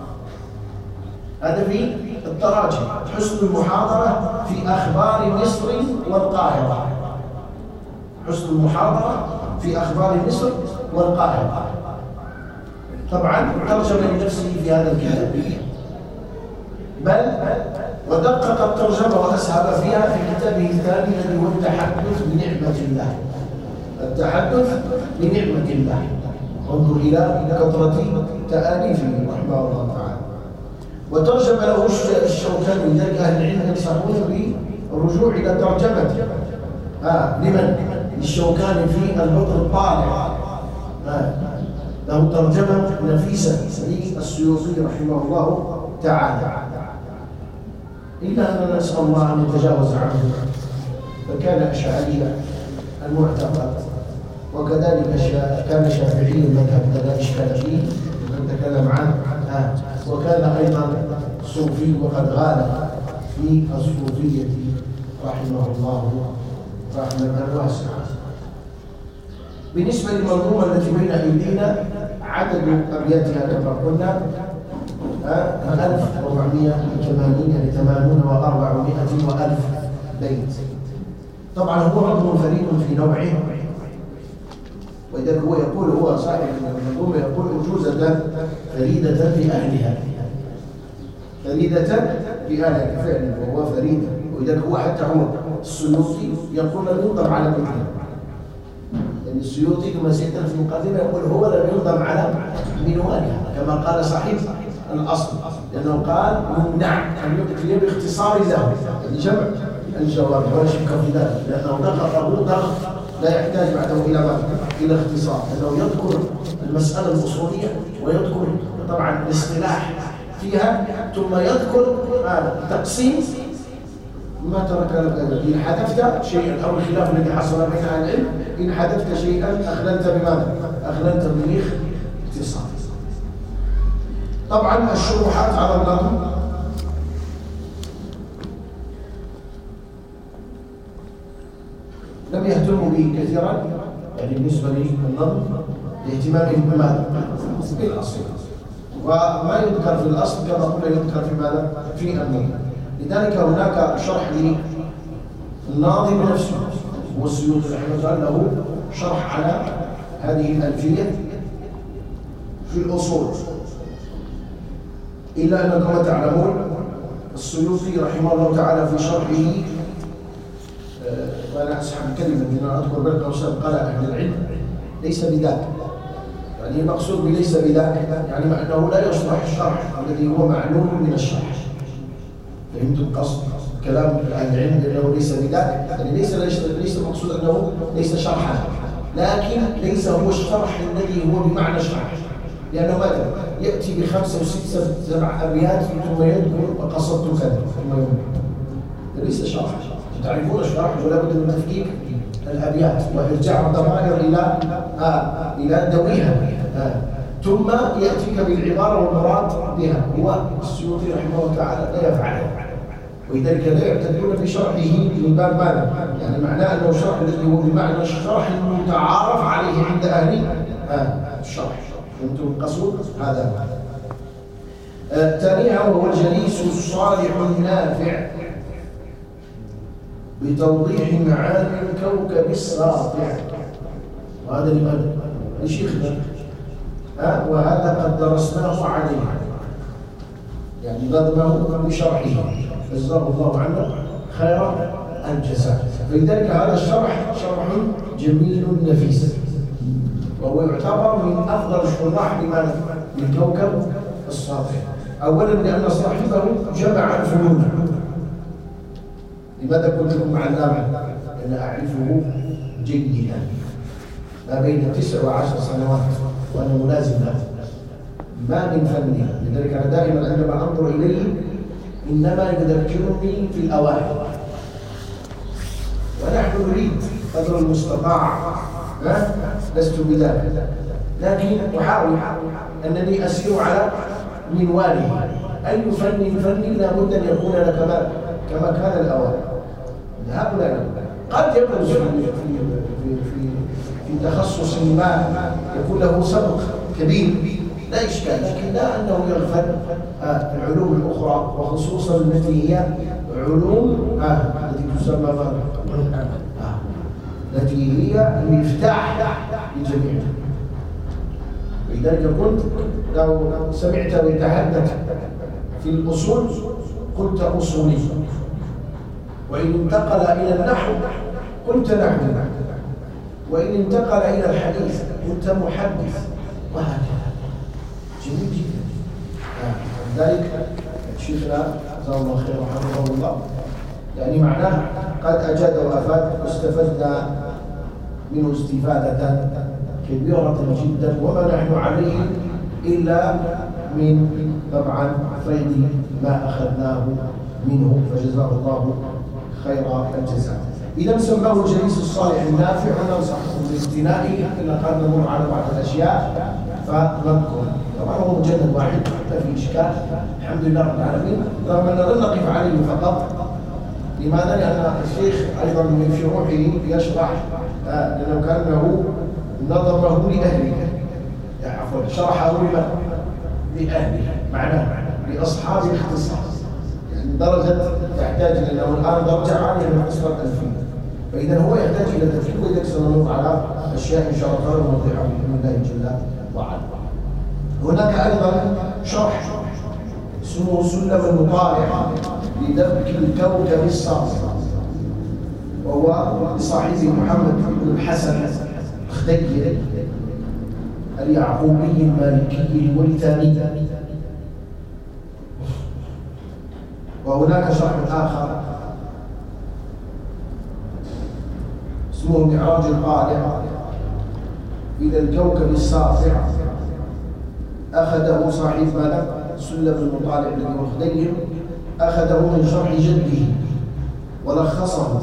هذا في التراجم. حسن المحاضرة في أخبار مصر والقاهرة، حسن المحاضرة في أخبار مصر والقاهرة. طبعا ترجم لنفسه في هذا الكتاب، بل ودقق الترجمة وأسهب فيها في كتابه الثاني الذي هو التحدث بنعمة الله. التحدث بنعمة الله، انظر إلى كثرة تآليفه رحمه الله تعالى. وترجم له الشوكاني، لذلك أهل العلم ينصحون بالرجوع إلى ترجمته. لمن؟ الشوكاني في البدر الطالع، له ترجمة نفيسة للسيوطي رحمه الله تعالى. إلا أننا نسأل الله أن يتجاوز عنه، فكان أشعري المعتقد، وكذلك كان شافعي المذهب، لا إشكال فيه نتكلم عنه. وكان أيضا صوفي وقد غال في الصوفية رحمه الله رحمة واسعة. بالنسبة للمنظومة التي بين أيدينا عدد أبياتها كما قلنا 1480، يعني 80 و400 وألف بيت. طبعا هو نظم فريد في نوعه، وإذا هو يقول، هو صاحب المنظومة يقول أجوزة فريدة في أهلها، فريدة في أهلها فعلا، وهو فريدة. وإذا هو حتى هو السيوطي يقول لم ينظم على مثله، يعني السيوطي كما سيأتي في المقدمة يقول هو لم ينظم على منوالها كما قال صاحب الأصل، لأنه قال يمنع أن يكتب باختصار له، يعني جمع الجواب ولا شك في ذلك، لأنه ضغط لا يحتاج بعده إلى ماذا؟ إلى اختصار، أنه يذكر المسألة الأصولية ويذكر طبعا الاصطلاح فيها، ثم يذكر تقسيم ما ترك إن حذفت شيئا، أو الخلاف الذي حصل بين أهل العلم، إن حذفت شيئا أخللت بماذا؟ أخللت بالاختصار. طبعا الشروحات على النظم لم يهتموا به كثيرا، يعني بالنسبة للنظم لاهتمامهم بماذا؟ بالأصل، وما يذكر في الأصل كما قلنا يذكر في ماذا؟ في النظم. لذلك هناك شرح للناظم نفسه، والسيوطي رحمه الله له شرح على هذه الألفية في الأصول. إلا أنكم تعلمون السيوطي رحمه الله تعالى في شرحه، وأنا أسحب كلمة من أن أذكر بلد أوسط قال أهل العلم ليس بذاك، يعني المقصود بليس بذاك يعني مع أنه لا يصلح الشرح الذي هو معلوم من الشرح. فهمتم قصد كلام أهل العلم أنه ليس بذاك، يعني ليس المقصود أنه ليس شرحا، لكن ليس هو الشرح الذي هو بمعنى الشرح، لأنه ماذا؟ يأتي بخمسة وستة سبع أبيات ثم يذكر وقصدت كذا ثم يقول ليس شرح. تعرفون الشرح ولا بد من تفكيك الأبيات وإرجاع الضمائر إلى دويها، ثم يأتيك بالعبارة والمراد بها. هو السيوطي رحمه الله تعالى لا يفعله، ولذلك لا يعتدون بشرحه من باب ماذا؟ يعني معناه أنه شرح الذي هو بمعنى الشرح المتعارف عليه عند أهل الشرح. فهمتم القصود؟ هذا ثانيها وهو الجليس الصالح النافع بتوضيح معاني الكوكب الساطع. وهذا لماذا؟ لشيخنا، وهذا قد درسناه عليه، يعني نظمه بشرحه جزاه الله عنا خير الجزاء. فلذلك هذا الشرح شرح جميل نفيس، وهو يعتبر من أفضل الشراح للكوكب الساطع. أولا لأن صاحبه جمع الفنون. لماذا قلت لكم علامة؟ لأن أعرفه جيدا، ما بين 9 و10 سنوات وأنا ملازم له، ما من فني. لذلك أنا دائما عندما أنظر إليه إنما يذكرني في الأوائل، ونحن نريد قدر المستطاع، لست بذلك، لكن أحاول أنني أسير على منواله. أي فن لا بد أن يكون لك كما كان الأوائل. هؤلاء قد يبرز في تخصص ما يكون له سبق كبير لا إشكال، لكن لا أنه يغفل العلوم الأخرى، وخصوصا التي هي علوم التي تسمى التي هي المفتاح للجميع. ولذلك كنت لو سمعت ويتحدث في الأصول قلت أصولي، وإن انتقل إلى النحو قلت نحو، وإن انتقل إلى الحديث قلت محدث، وهكذا. جميل جدا. لذلك شيخنا جزاه الله خير وحفظه الله، يعني معناه قد أجاد وأفاد، واستفدنا منه استفادة كبيرة جدا، وما نحن عليه إلا من طبعا فيض ما أخذناه منه، فجزاه الله خير الجزاء. إذا سماه الجليس الصالح النافع، وننصحكم باقتنائه. إلا قد نمر على بعض الأشياء فنذكر. طبعا هو مجلد واحد ما في إشكال، الحمد لله رب العالمين، رغم أن لن نقف عليه فقط. لماذا؟ لأن الشيخ أيضا من شروحه يشرح، لأنه كأنه نظمه لأهله، عفوا شرحه لأهله، معناه لأصحاب الاختصاص، يعني درجة تحتاج، لأنه الآن درجة عالية من قسمة الألفية، فإذا هو يحتاج إلى تفكير. وإذا سنمر على أشياء إن شاء الله نوضحها بإذن الله جل وعلا. هناك أيضا شرح اسمه سلم المطالع لدرك الكوكب الساطع، وهو لصاحبه محمد بن الحسن الخديجي اليعقوبي المالكي الموريتاني. وهناك شرح آخر اسمه معراج الطالع إلى الكوكب الساطع، أخذه صاحب ملك سلم المطالع الذي هو خديجي، أخذه من شرح جده ولخصه،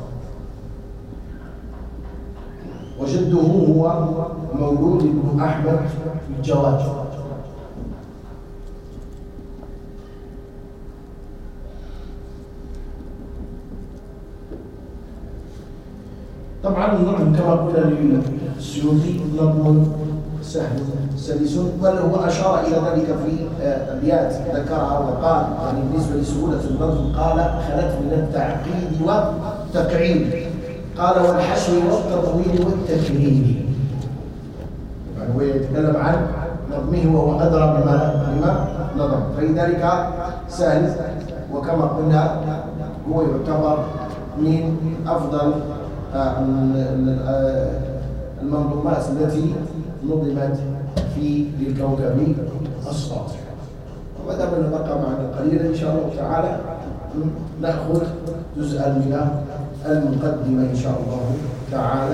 وجده هو مولود بن أحمد الجواد. طبعا النظم كما قلنا للسيوطي نظم سهل سلس، بل هو أشار إلى ذلك في أبيات ذكرها وقال، يعني بالنسبة لسهولة النظم قال: خلت من التعقيد والتقعيد، قال والحشو والتطويل والتكريم. يعني هو يتكلم عن نظمه وهو أدرى بما نظم، فلذلك سهل. وكما قلنا هو يعتبر من أفضل المنظومات التي نظمت في للكوكب الساطع. وما دام نبقى معنا قليلا إن شاء الله تعالى نأخذ جزءا من المقدمة إن شاء الله تعالى.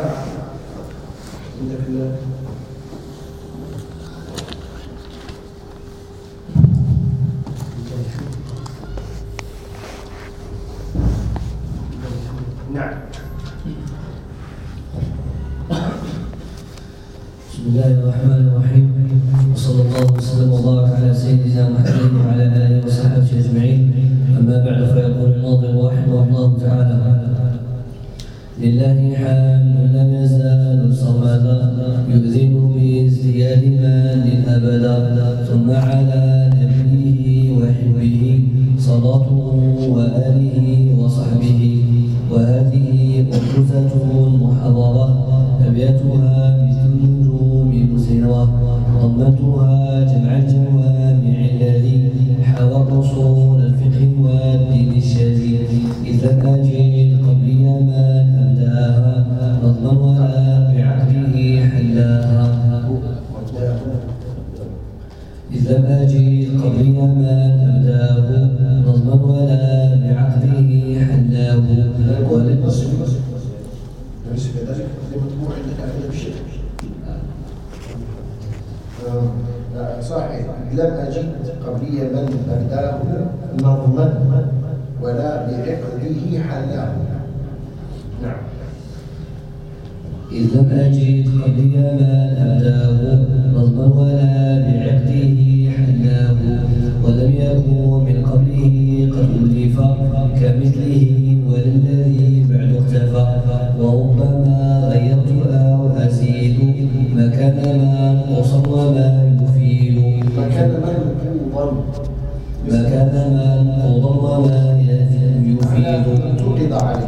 نعم. بسم الله الرحمن الرحيم، وصلى الله وسلم وبارك على سيدنا محمد وعلى اله وصحبه اجمعين. اما بعد، فيقول الناظم رحمه الله تعالى: لله حمد لم يزال صمدا يؤذن بازدياد مال ابدا، ثم على نبيه وحبه صلاته واله وصحبه. وهذه أنفسة محررة أبياتها مثل النجوم مسرة، ضمتها جمع الجوامع الذي حوى الرسول الفقه والدين الشديد. إذ لم أجد قبلي من أبداها نظما ولا بعقله حلاها. إذ لم أجد قبلي من أبداه نظما ولا بعقله حلاه. ليس كذلك، لمطبوع عندك على الشيء. من أبداه نظما ولا بعقده حلاه. نعم. إذ لم أجد قبلي من أبداه نظما ولا بعقده حلاه، ولم يكن من قبله قد ألف كمثله وللذي بعد اختفى، وربما غيرت أو أزيد مكان ما وصل وما يفيد، مكان منقوضا وما يفيد توقظ عليه.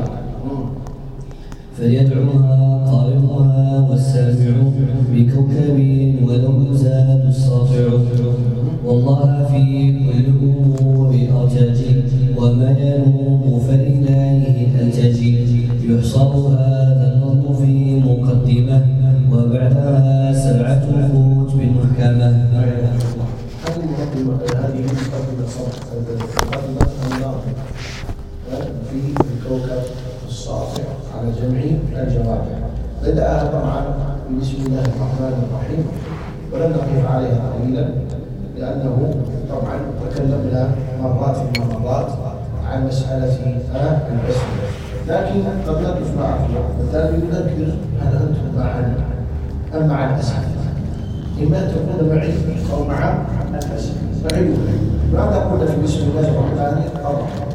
فليدعوها قارئها والسامع بكوكب ولو يزاد الساطع، والله في كل الأمور أرتجي وما ينوب فإليه ألتجي، يحصر هذا النظم في مقدمة وبعدها 7 كتب محكمة. هذه مقدمة مقدمة الناظم في الكوكب الساطع على جمع الجوامع. بدأها طبعا بسم الله الرحمن الرحيم، ولم نقف عليها طويلا لأنه طبعا تكلمنا مرات عن مسألة البسملة، لكن قد نقف معكم بالتالي نذكر هل أنتم معنا أم مع الأساتذة؟ إما تكون معي أو مع الأساتذة. ماذا قلنا في بسم الله الرحمن الرحيم؟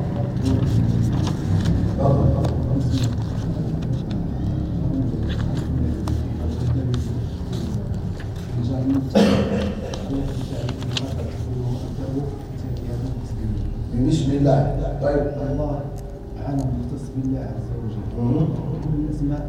بسم الله. طيب الله علم مختص بالله عز وجل. كل الاسماء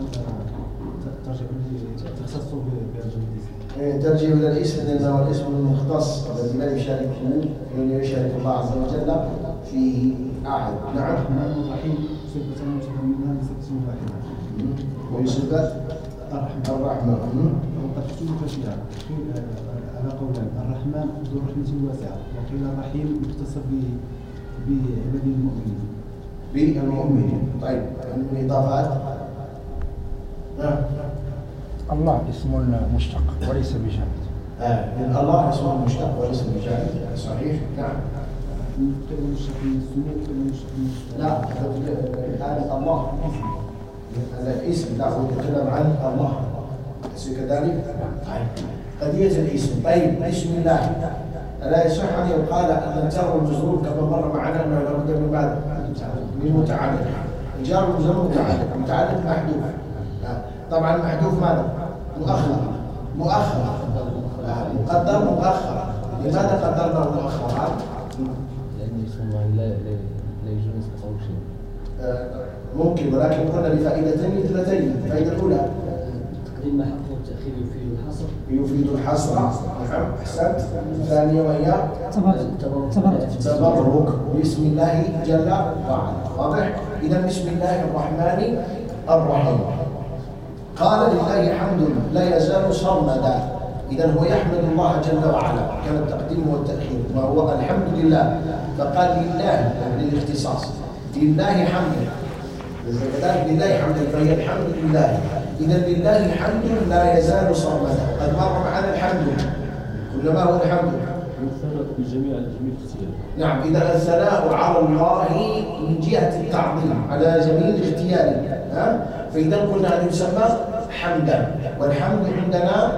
تختص بالاسم. ترجع الى الاسم لانه الاسم المختص الذي لا يشارك الله عز وجل فيه احد. نعم. الرحمن الرحيم صفة متضمنة لصفة واحدة. وصفة الرحمن. وقد اختلف فيها على قولين: الرحمن ذو رحمة واسعة، وقيل الرحيم مختص بعباد المؤمنين. طيب الإضافات. نعم. الله اسم مشتق وليس بجامد. الله اسم مشتق وليس بجامد. صحيح. نعم. كلمة مشتق من السمو كلمة مشتق من لا، هذا الله هذا اسم، لا نتكلم عن الله. أليس كذلك؟ قضية الاسم. طيب بسم الله لا يصح أن يقال أن الجار والمجرور كما مر معنا أنه لابد من ماذا؟ من متعلق. الجار والمجرور متعلق محذوف. طبعا محذوف ماذا؟ مؤخر مقدر مؤخر. لماذا قدرناه مؤخرا؟ لأن اسم الله لا يجوز نسبته شيء. ممكن، ولكن قلنا لفائدتين اثنتين. الفائدة الأولى تقديم حق والتأخير يفيد الحصر. نعم أحسنت. الثانية وهي تبرك باسم الله جل وعلا. واضح؟ إذا بسم الله الرحمن الرحيم. قال لله حمد لا يزال صمدا. إذا هو يحمد الله جل وعلا، كان التقديم والتأخير، وهو الحمد لله، فقال لله للاختصاص، لله حمد. كذلك لله حمد، فهي الحمد لله. إذا لله حمد لا يزال صمدا. قد مر معنا الحمد، كلما هو الحمد بالجميع على جميع الاختيار. نعم. إذا الثناء على الله من جهة التعظيم على جميل اختياره، فإذا قلنا أن يسمى حمدا، والحمد عندنا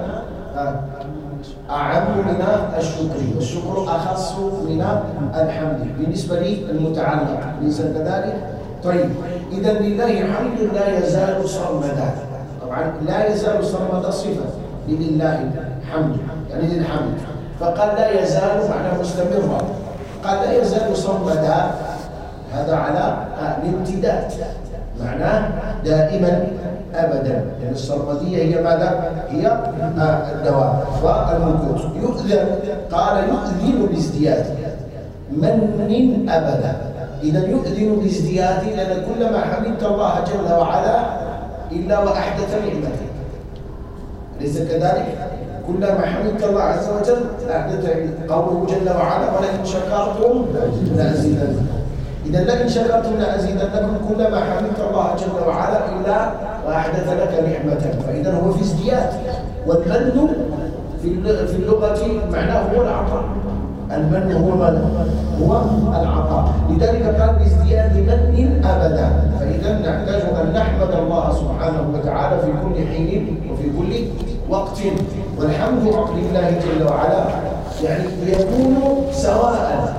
أعم من الشكر، والشكر أخص من الحمد بالنسبة للمتعلق، ليس كذلك؟ طيب إذا لله حمد لا يزال صمدا. طبعا لا يزال صمدا صفة لله حمد، يعني للحمد، فقال لا يزال معناه مستمرا. قال لا يزال صمدا، هذا على الامتداد، معناه دائما ابدا. يعني السرمديه هي ماذا؟ هي الدوام والمكوث. يؤذن، قال يؤذن بازدياد من ابدا. اذا يؤذن بازدياد، لان كلما حمدت الله جل وعلا الا واحدث نعمته، ليس كذلك؟ كلما حمدت الله عز وجل احدث قوله جل وعلا ولئن شكرتم لازيدنكم. إذا لئن شكرتم لأزيدنكم، كلما حمدت الله جل وعلا إلا وأحدث لك نعمة، فإذا هو في ازدياد. والمن في اللغة معناه هو العطاء، المن هو ماذا؟ هو العطاء. لذلك قال بازدياد من أبدا. فإذا نحتاج أن نحمد الله سبحانه وتعالى في كل حين وفي كل وقت. والحمد لله جل وعلا يعني يكون سواء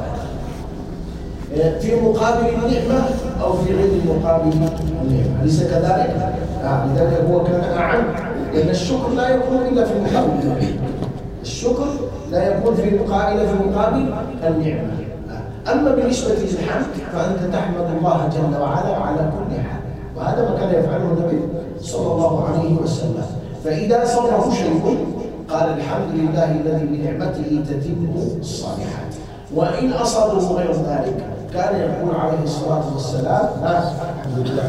في مقابل النعمة أو في غير مقابل النعمة، أليس كذلك؟ لذلك هو كان أعم، لأن الشكر لا يكون إلا في مقابل الشكر لا يكون في مقابل النعمة. أما بالنسبة للحمد فأنت تحمد الله جل وعلا على كل حال، وهذا ما كان يفعله النبي صلى الله عليه وسلم. فإذا صره شيء قال الحمد لله الذي بنعمته تتم الصالحات، وإن أصابه غير ذلك كان يقول عليه الصلاة والسلام الحمد لله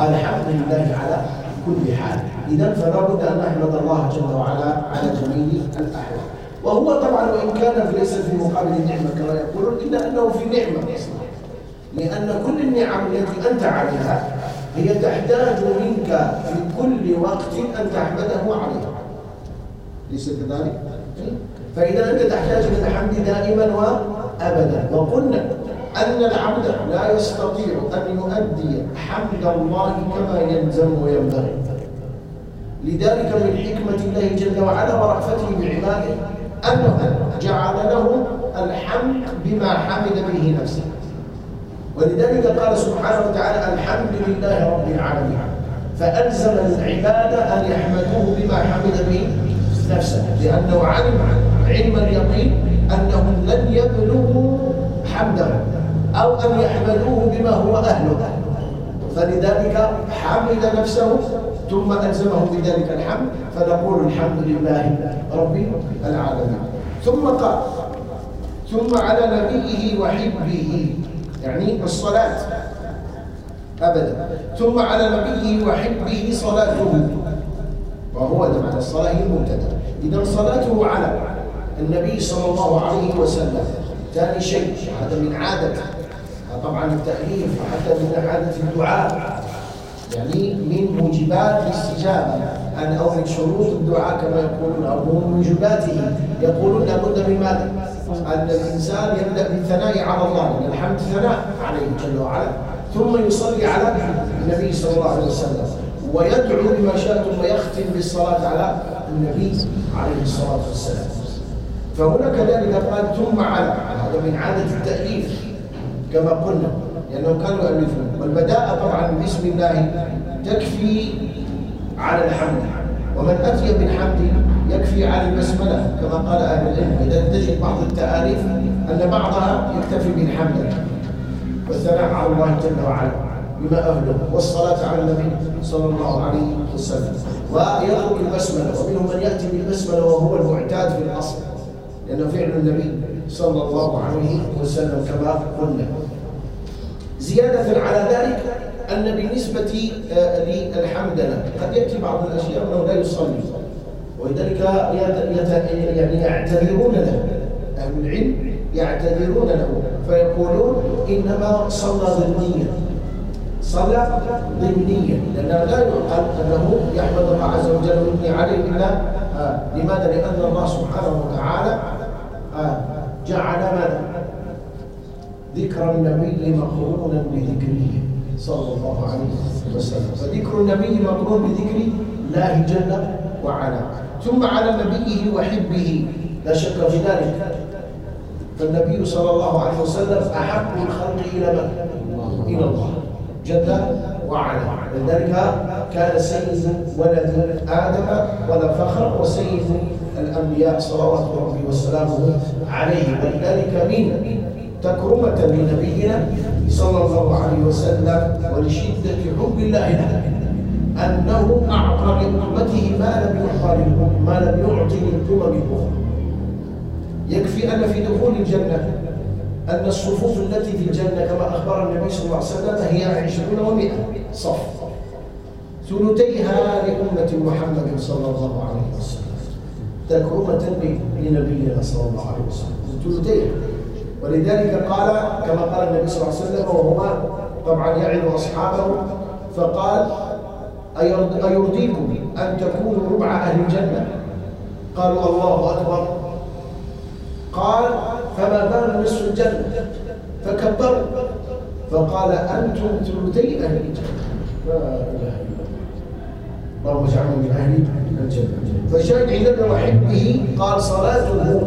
على كل حال. إذن فلا بد أن نحمد الله جل وعلا على جميع الأحوال. وهو طبعا وإن كان ليس في مقابل النعمة كما يقولون، إلا أنه في نعمة أصلا، لأن كل النعم التي أنت عليها هي تحتاج منك في كل وقت أن تحمده عليها، ليس كذلك؟ فإذا أنت تحتاج إلى الحمد دائما وأبدا. وقلنا أن العبد لا يستطيع أن يؤدي حمد الله كما يلزم وينبغي. لذلك من حكمة الله جل وعلا ورأفته بعباده أنه جعل له الحمد بما حمد به نفسه. ولذلك قال سبحانه وتعالى الحمد لله رب العالمين، فألزم العباد أن يحمدوه بما حمد به نفسه، لأنه علم علم اليقين أنهم لن يبلغوا حمده أو أن يحمدوه بما هو أهله، فلذلك حمد نفسه ثم ألزمه بذلك الحمد، فنقول الحمد لله رب العالمين. ثم قال ثم على نبيه وحبه، يعني الصلاة أبدا، ثم على نبيه وحبه صلاته، وهو ده معنى الصلاة هي المبتدأ. إذا صلاته على النبي صلى الله عليه وسلم. ثاني شيء هذا من عادة طبعا التأليف وحتى من عادة الدعاء، يعني من موجبات الاستجابة أو من شروط الدعاء كما يقولون، أو من موجباته. يقولون لابد من ماذا؟ أن الإنسان يبدأ بالثناء على الله، لأن الحمد ثناء عليه جل وعلا، ثم يصلي على النبي صلى الله عليه وسلم ويدعو بما شاء، ثم يختم بالصلاة على النبي عليه الصلاة والسلام. فهنا كذلك قال ثم على، هذا من عادة التأليف كما قلنا، لأنهم كانوا يؤلفون. والبداءة طبعا بسم الله تكفي على الحمد، ومن أتي بالحمد يكفي على البسملة كما قال أهل العلم. إذا تجد بعض التآليف أن بعضها يكتفي بالحمد والثناء على الله جل وعلا بما أهله، والصلاة على النبي صلى الله عليه وسلم، ويترك البسملة. ومنهم من يأتي بالبسملة وهو المعتاد في الأصل، لأنه فعل النبي صلى الله عليه وسلم كما قلنا. زيادة على ذلك أن بالنسبة للحمدلله قد يأتي بعض الأشياء أنه لا يصلي، ولذلك يعني يعتذرون له، أهل العلم يعتذرون له فيقولون إنما صلى ضمنيا، صلى ضمنيا، لأنه لا يقال أنه يحمد الله عز وجل ويثني عليه إلا لماذا؟ لأن الله سبحانه وتعالى جعل ماذا؟ ذكر النبي مقرونا بذكره صلى الله عليه وسلم، فذكر النبي مقرون بذكر الله جل وعلا. ثم على نبيه وحبه، لا شك في ذلك، فالنبي صلى الله عليه وسلم أحب الخلق إلى من؟ إلى الله جل وعلا. لذلك كان سيد ولد آدم ولا فخر، وسيد الأنبياء صلوات ربي وسلامه عليه. ولذلك من تكرمة لنبينا صلى الله عليه وسلم ولشدة حب الله له أنه أعطى لأمته ما لم يعطي للأمم الأخرى. يكفي أن في دخول الجنة أن الصفوف التي في الجنة كما أخبر النبي صلى الله عليه وسلم هي 20 و100 صف، ثلثيها لأمة محمد صلى الله عليه وسلم، تكرمة لنبينا صلى الله عليه وسلم، ثلثيها. ولذلك قال كما قال النبي صلى الله عليه وسلم وهو طبعا يعظ أصحابه، فقال أيرضيكم أن تكونوا ربع أهل الجنة؟ قالوا الله أكبر. قال فما بال نصف الجنة، فكبروا فقال أنتم ثلثي أهل الجنة. لا إله إلا الله، اللهم اجعلنا من أهل الجنة. فالشاهد عندنا وحبه قال صلاته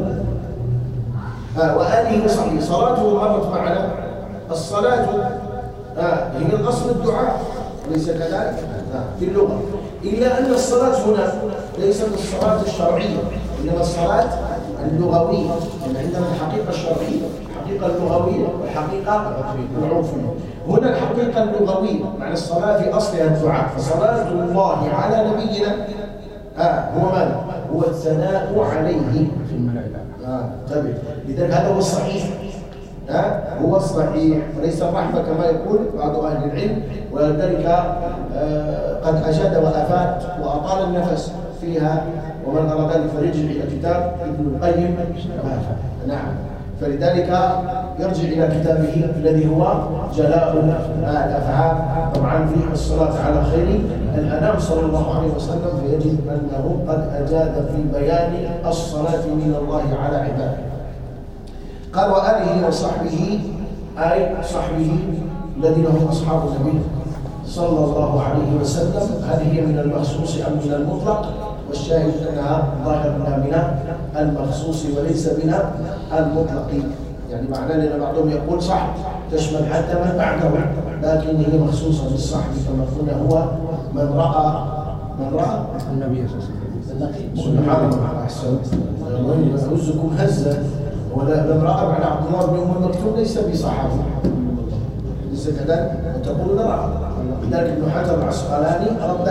وآله وصحبه. صلاته مرت معنا، الصلاة هي الأصل الدعاء، ليس كذلك في اللغة، إلا أن الصلاة هنا ليست الصلاة الشرعية، إنما الصلاة اللغوية. يعني عندنا الحقيقة الشرعية، الحقيقة اللغوية، والحقيقة العرفية. هنا الحقيقة اللغوية معنى الصلاة في أصلها الدعاء. فصلاة الله على نبينا هو ماذا؟ هو الثناء عليه في الملائكة. تابع. لذلك هذا هو الصحيح، هو الصحيح، وليس الرحمة كما يقول بعض أهل العلم. ولذلك قد أجاد وأفاد وأطال النفس فيها، ومن أراد ذلك فليرجع إلى كتاب ابن القيم. نعم، فلذلك يرجع إلى كتابه الذي هو جلاء الأفعال، طبعا في الصلاة على خير الأنام صلى الله عليه وسلم. فيجب أنه قد أجاد في بيان الصلاة من الله على عباده. قال وآله وصحبه، أي صحبه الذين هم أصحاب النبي صلى الله عليه وسلم. هذه هي من المخصوص أم من المطلق؟ والشاهد أنها ظاهر من المخصوص وليس من المطلق. يعني معناه لأن بعضهم يقول صح تشمل حتى من بعده، لكن هي مخصوصة بالصحب كما قلنا، هو من رأى النبي صلى الله عليه وسلم. أحسن، يهزكم هزة. من رأى معنى عبد الله بن أم مكتوم ليس بصحابي، ليس كذلك، وتقول نرى. لذلك ابن حجر العسقلاني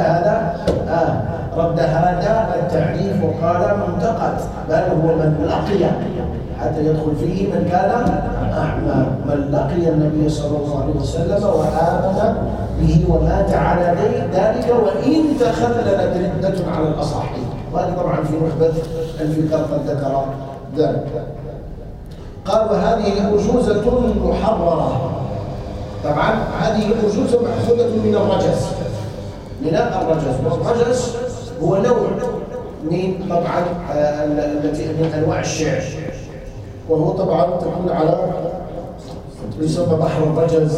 رد هذا التعريف وقال منتقد، بل هو من لقي، حتى يدخل فيه من كان أعمى، من لقي النبي صلى الله عليه وسلم وآمن به ومات على ذلك، وإن تخللت ردة على الأصح. وهذا طبعا في نخبة الفكر قد ذكر ذلك. قال وهذه أرجوزة محررة. طبعا هذه الأرجوزة مأخوذة من الرجز، والرجز هو نوع من طبعا التي من أنواع الشعر، وهو طبعا تكون على يسمى بحر الرجز،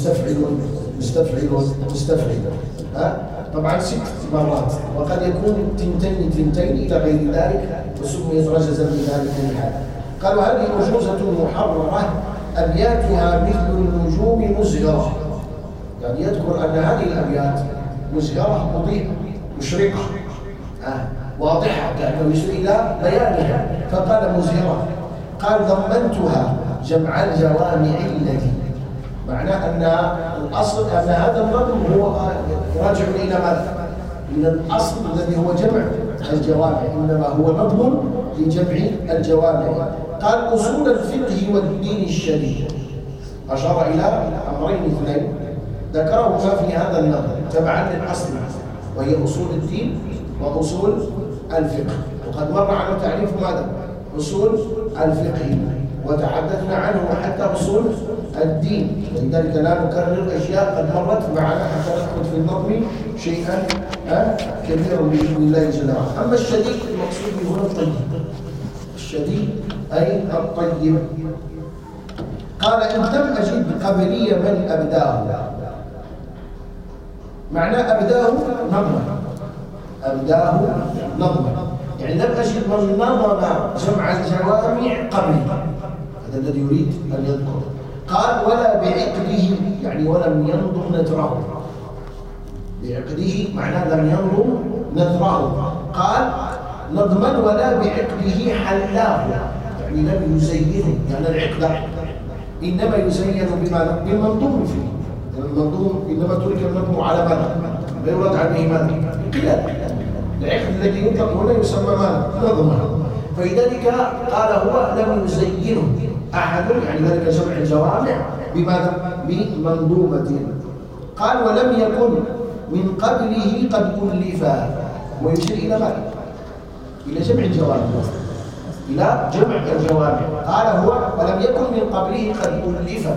مستفعل طبعا 6 مرات، وقد يكون تنتين إلى غير ذلك، وسميت رجزا بذلك الحال. قالوا هذه أرجوزة محررة أبياتها مثل النجوم مزهرة. يعني يذكر أن هذه الأبيات مزهرة، مضيئة، مشرقة، واضحة، كأنه يشير إلى بيانها، فقال مزهرة. قال ضمنتها جمع الجوامع التي، معناه أن الأصل أن هذا النظم هو راجع إلى ماذا؟ إلى الأصل الذي هو جمع الجوامع، إنما هو نظم لجمع الجوامع. قال أصول الفقه والدين الشريف، أشار إلى أمرين اثنين ذكرهما في هذا النظم تبعا للأصل، وهي أصول الدين وأصول الفقه. وقد مر على تعريف ماذا؟ أصول الفقه، وتحدثنا عنه حتى أصول الدين، ولذلك لا نكرر أشياء قد مرت معنا حتى ندخل في النظم شيئا كبيرا بإذن الله جل وعلا. أما الشديد المقصود به هنا الطيب، الشديد أي الطيب. قال إن لم أجد قبلي من أبداه، معنى أبداه نظما، يعني لم أجد من نظم جمع الجوامع قبلي، هذا الذي يريد أن يذكر. قال ولا بعقده، يعني ولم ينظم نثره، بعقده معناه لم ينظم نثره. قال نظما ولا بعقده حلاه، يعني لم يزينه، يعني العقد إنما يزين بالمنظوم فيه، المنظوم إنما ترك النظم على ماذا؟ لا يراد عليه ماذا؟ قلال. العقد الذي يطلق هنا يسمى ماذا؟ نظما. فلذلك قال هو لم يزينه أحد، يعني ذلك جمع الجوامع بماذا؟ بمنظومة. قال ولم يكن من قبله قد ألفا، ويشير إلى ماذا؟ إلى جمع الجوامع، إلى جمع الجوامع. قال هو ولم يكن من قبله قد ألف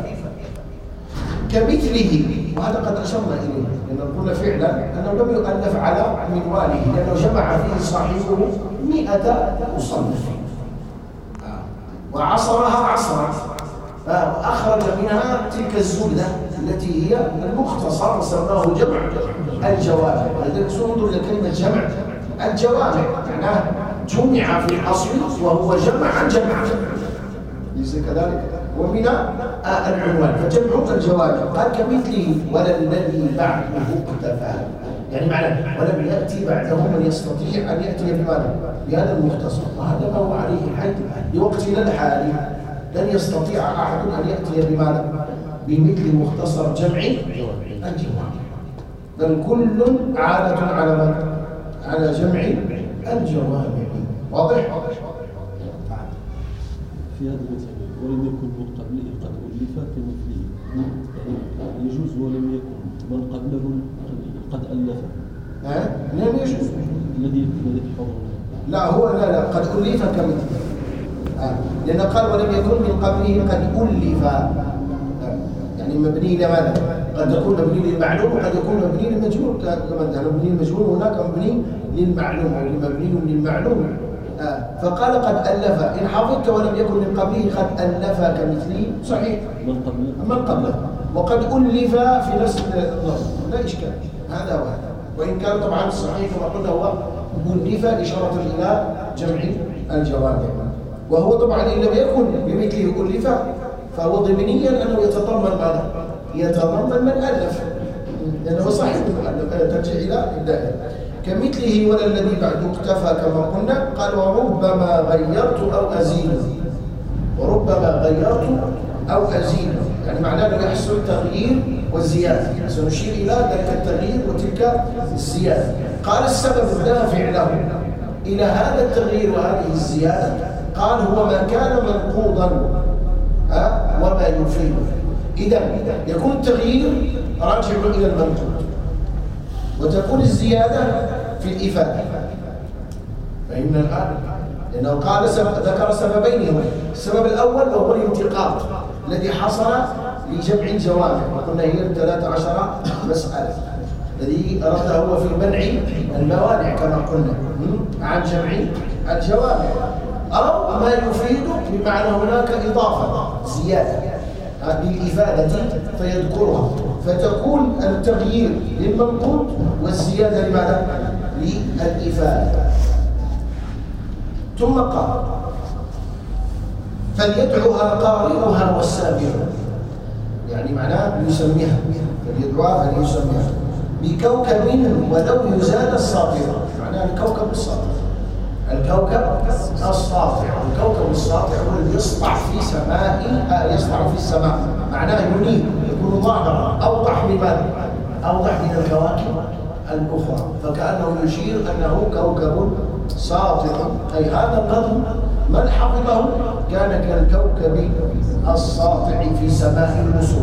كمثله، وهذا قد أشرنا إليه، لأنه قلنا فعلا أنه لم يؤلف على منواله، لأنه جمع فيه صاحبه 100 مصنف. وعصرها عصرا، فأخرج منها تلك الزبدة التي هي المختصر وسماه جمع الجوامع. ولذلك انظر لكلمة جمع الجوامع، معناه جمع في الأصل وهو جمع ليس كذلك، ومن العنوان فجمع الجوامع. قال كمثله ولا الذي بعده اكتفى، يعني معناه ولم يأتي بعده من يستطيع أن يأتي بماذا؟ بهذا المختصر، وهذا ما هو عليه الحد لوقتنا الحالي. لن يستطيع أحد أن يأتي بماذا؟ بمثل مختصر جمع الجوامع، بل كل عادة على جمع الجوامع. واضح؟ في هذا المثال ولم يكن من قبله قد ألف كمثله، يجوز ولم يكن من قبله قد ألف. لم يجوز الذي حضر. لا هو لا قد ألف كمثله، لأن قال ولم يكن من قبله قد ألف، يعني مبني لماذا؟ قد يكون مبني للمعلوم وقد يكون مبني للمجهول، كما مبني للمجهول هناك مبني للمعلوم أو مبني للمعلوم. فقال قد ألف، إن حفظت ولم يكن من قبله قد ألف كمثله صحيح من قبله، وقد ألف في نفس النص لا إشكال، هذا وهذا. وإن كان طبعا الصحيح كما قلنا هو ألف إشارة إلى جمع الجوامع، وهو طبعا إن لم يكن بمثله ألف فهو ضمنيا أنه يتضمن ماذا؟ يتضمن من ألف، لأنه صحيح ترجع إلى الدائرة. كمثله ولا الذي بعده اكتفى كما قلنا. قال وربما غيرت أو أزيد، وربما غيرت أو أزيد، يعني معناه أنه يحصل تغيير والزيادة، سنشير إلى ذلك التغيير وتلك الزيادة. قال السبب الدافع له إلى هذا التغيير وهذه الزيادة، قال هو ما كان منقوضا وما يفيد. إذا يكون التغيير راجع إلى المنقوض، وتكون الزيادة في الإفادة. فهمنا الآن؟ لأنه قال ذكر سببين هنا. السبب الأول وهو الانتقاض الذي حصل لجمع الجوامع، وقلنا هي 13 مسألة، الذي أراد هو في المنع الموانع كما قلنا عن جمع الجوامع، أو ما يفيد بمعنى هناك إضافة زيادة بالإفادة فيذكرها، فتكون التغيير للمنقوط والزيادة لماذا؟ للإفادة. ثم قال فليدعوها قارئها والسابعون، يعني معناه يسميها، فليدعوها فليسميها بكوكب ولو يزال الساطع، معناه الكوكب الساطع، الكوكب الساطع. الكوكب الساطع هو الذي يسطع في سماء يسطع في السماء، معناه ينير، يكون ظاهرا أوضح لماذا؟ أوضح من الكواكب الأخرى، فكأنه يشير أنه كوكب ساطع. أي هذا النظم من حفظه كان كالكوكب الساطع في سماء الأصول.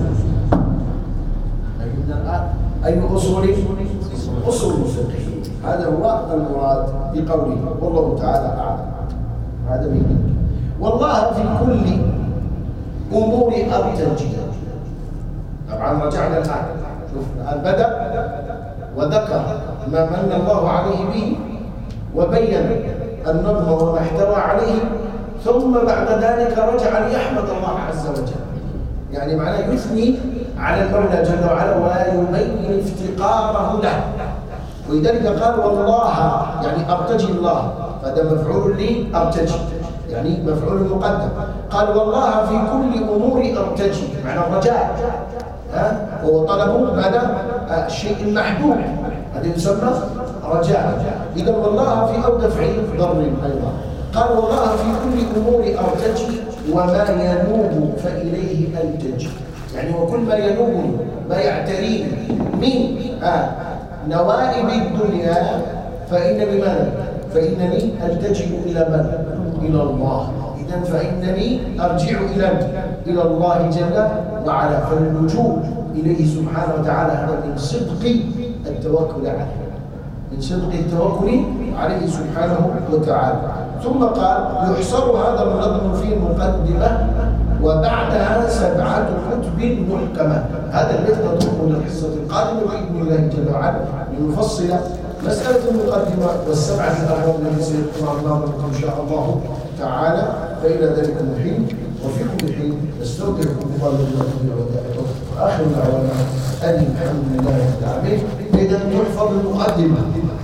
أي أصول؟ أصول الفقه. هذا هو المراد بقوله والله تعالى أعلم. هذا من والله في كل أمور أرتجي. طبعا رجعنا الآن، شوف الآن بدأ وذكر ما من الله عليه به وبين النظم وما احتوى عليه، ثم بعد ذلك رجع ليحمد الله عز وجل، يعني معناه يثني على المولى جل وعلا ويبين افتقاره له. ولذلك قال والله يعني أرتجي الله، فهذا مفعول لي أرتجي، يعني مفعول مقدم. قال والله في كل أمور أرتجي، معنى الرجاء، وهو طلب ماذا؟ الشيء المحبوب، هذا يسمى رجاء. إذا والله في أو دفع ضر أيضا. قال والله في كل أمور أرتجي وما ينوب فإليه ألتجي، يعني وكل ما ينوب ما يعتريه من نوائب الدنيا فإنني ماذا؟ فإنني ألتجئ إلى من؟ إلى الله. إذن فإنني أرجع إلى الله جل وعلا. فاللجوء إليه سبحانه وتعالى هذا من صدق التوكل عليه، من صدق التوكل عليه سبحانه وتعالى. ثم قال يحصر هذا النظم في مقدمة وبعدها 7 كتب محكمة. هذا البيت نتركه للحصة القادمة بإذن الله جل وعلا لنفصل مسألة المقدمة والسبعة الأبواب التي سيذكرها الله إن شاء الله تعالى. فإلى ذلك الحين وفي كل حين نستودعكم الله الذي لا ودائعه وآخر دعوانا أن الحمد لله رب العالمين. إذا نحفظ المقدمة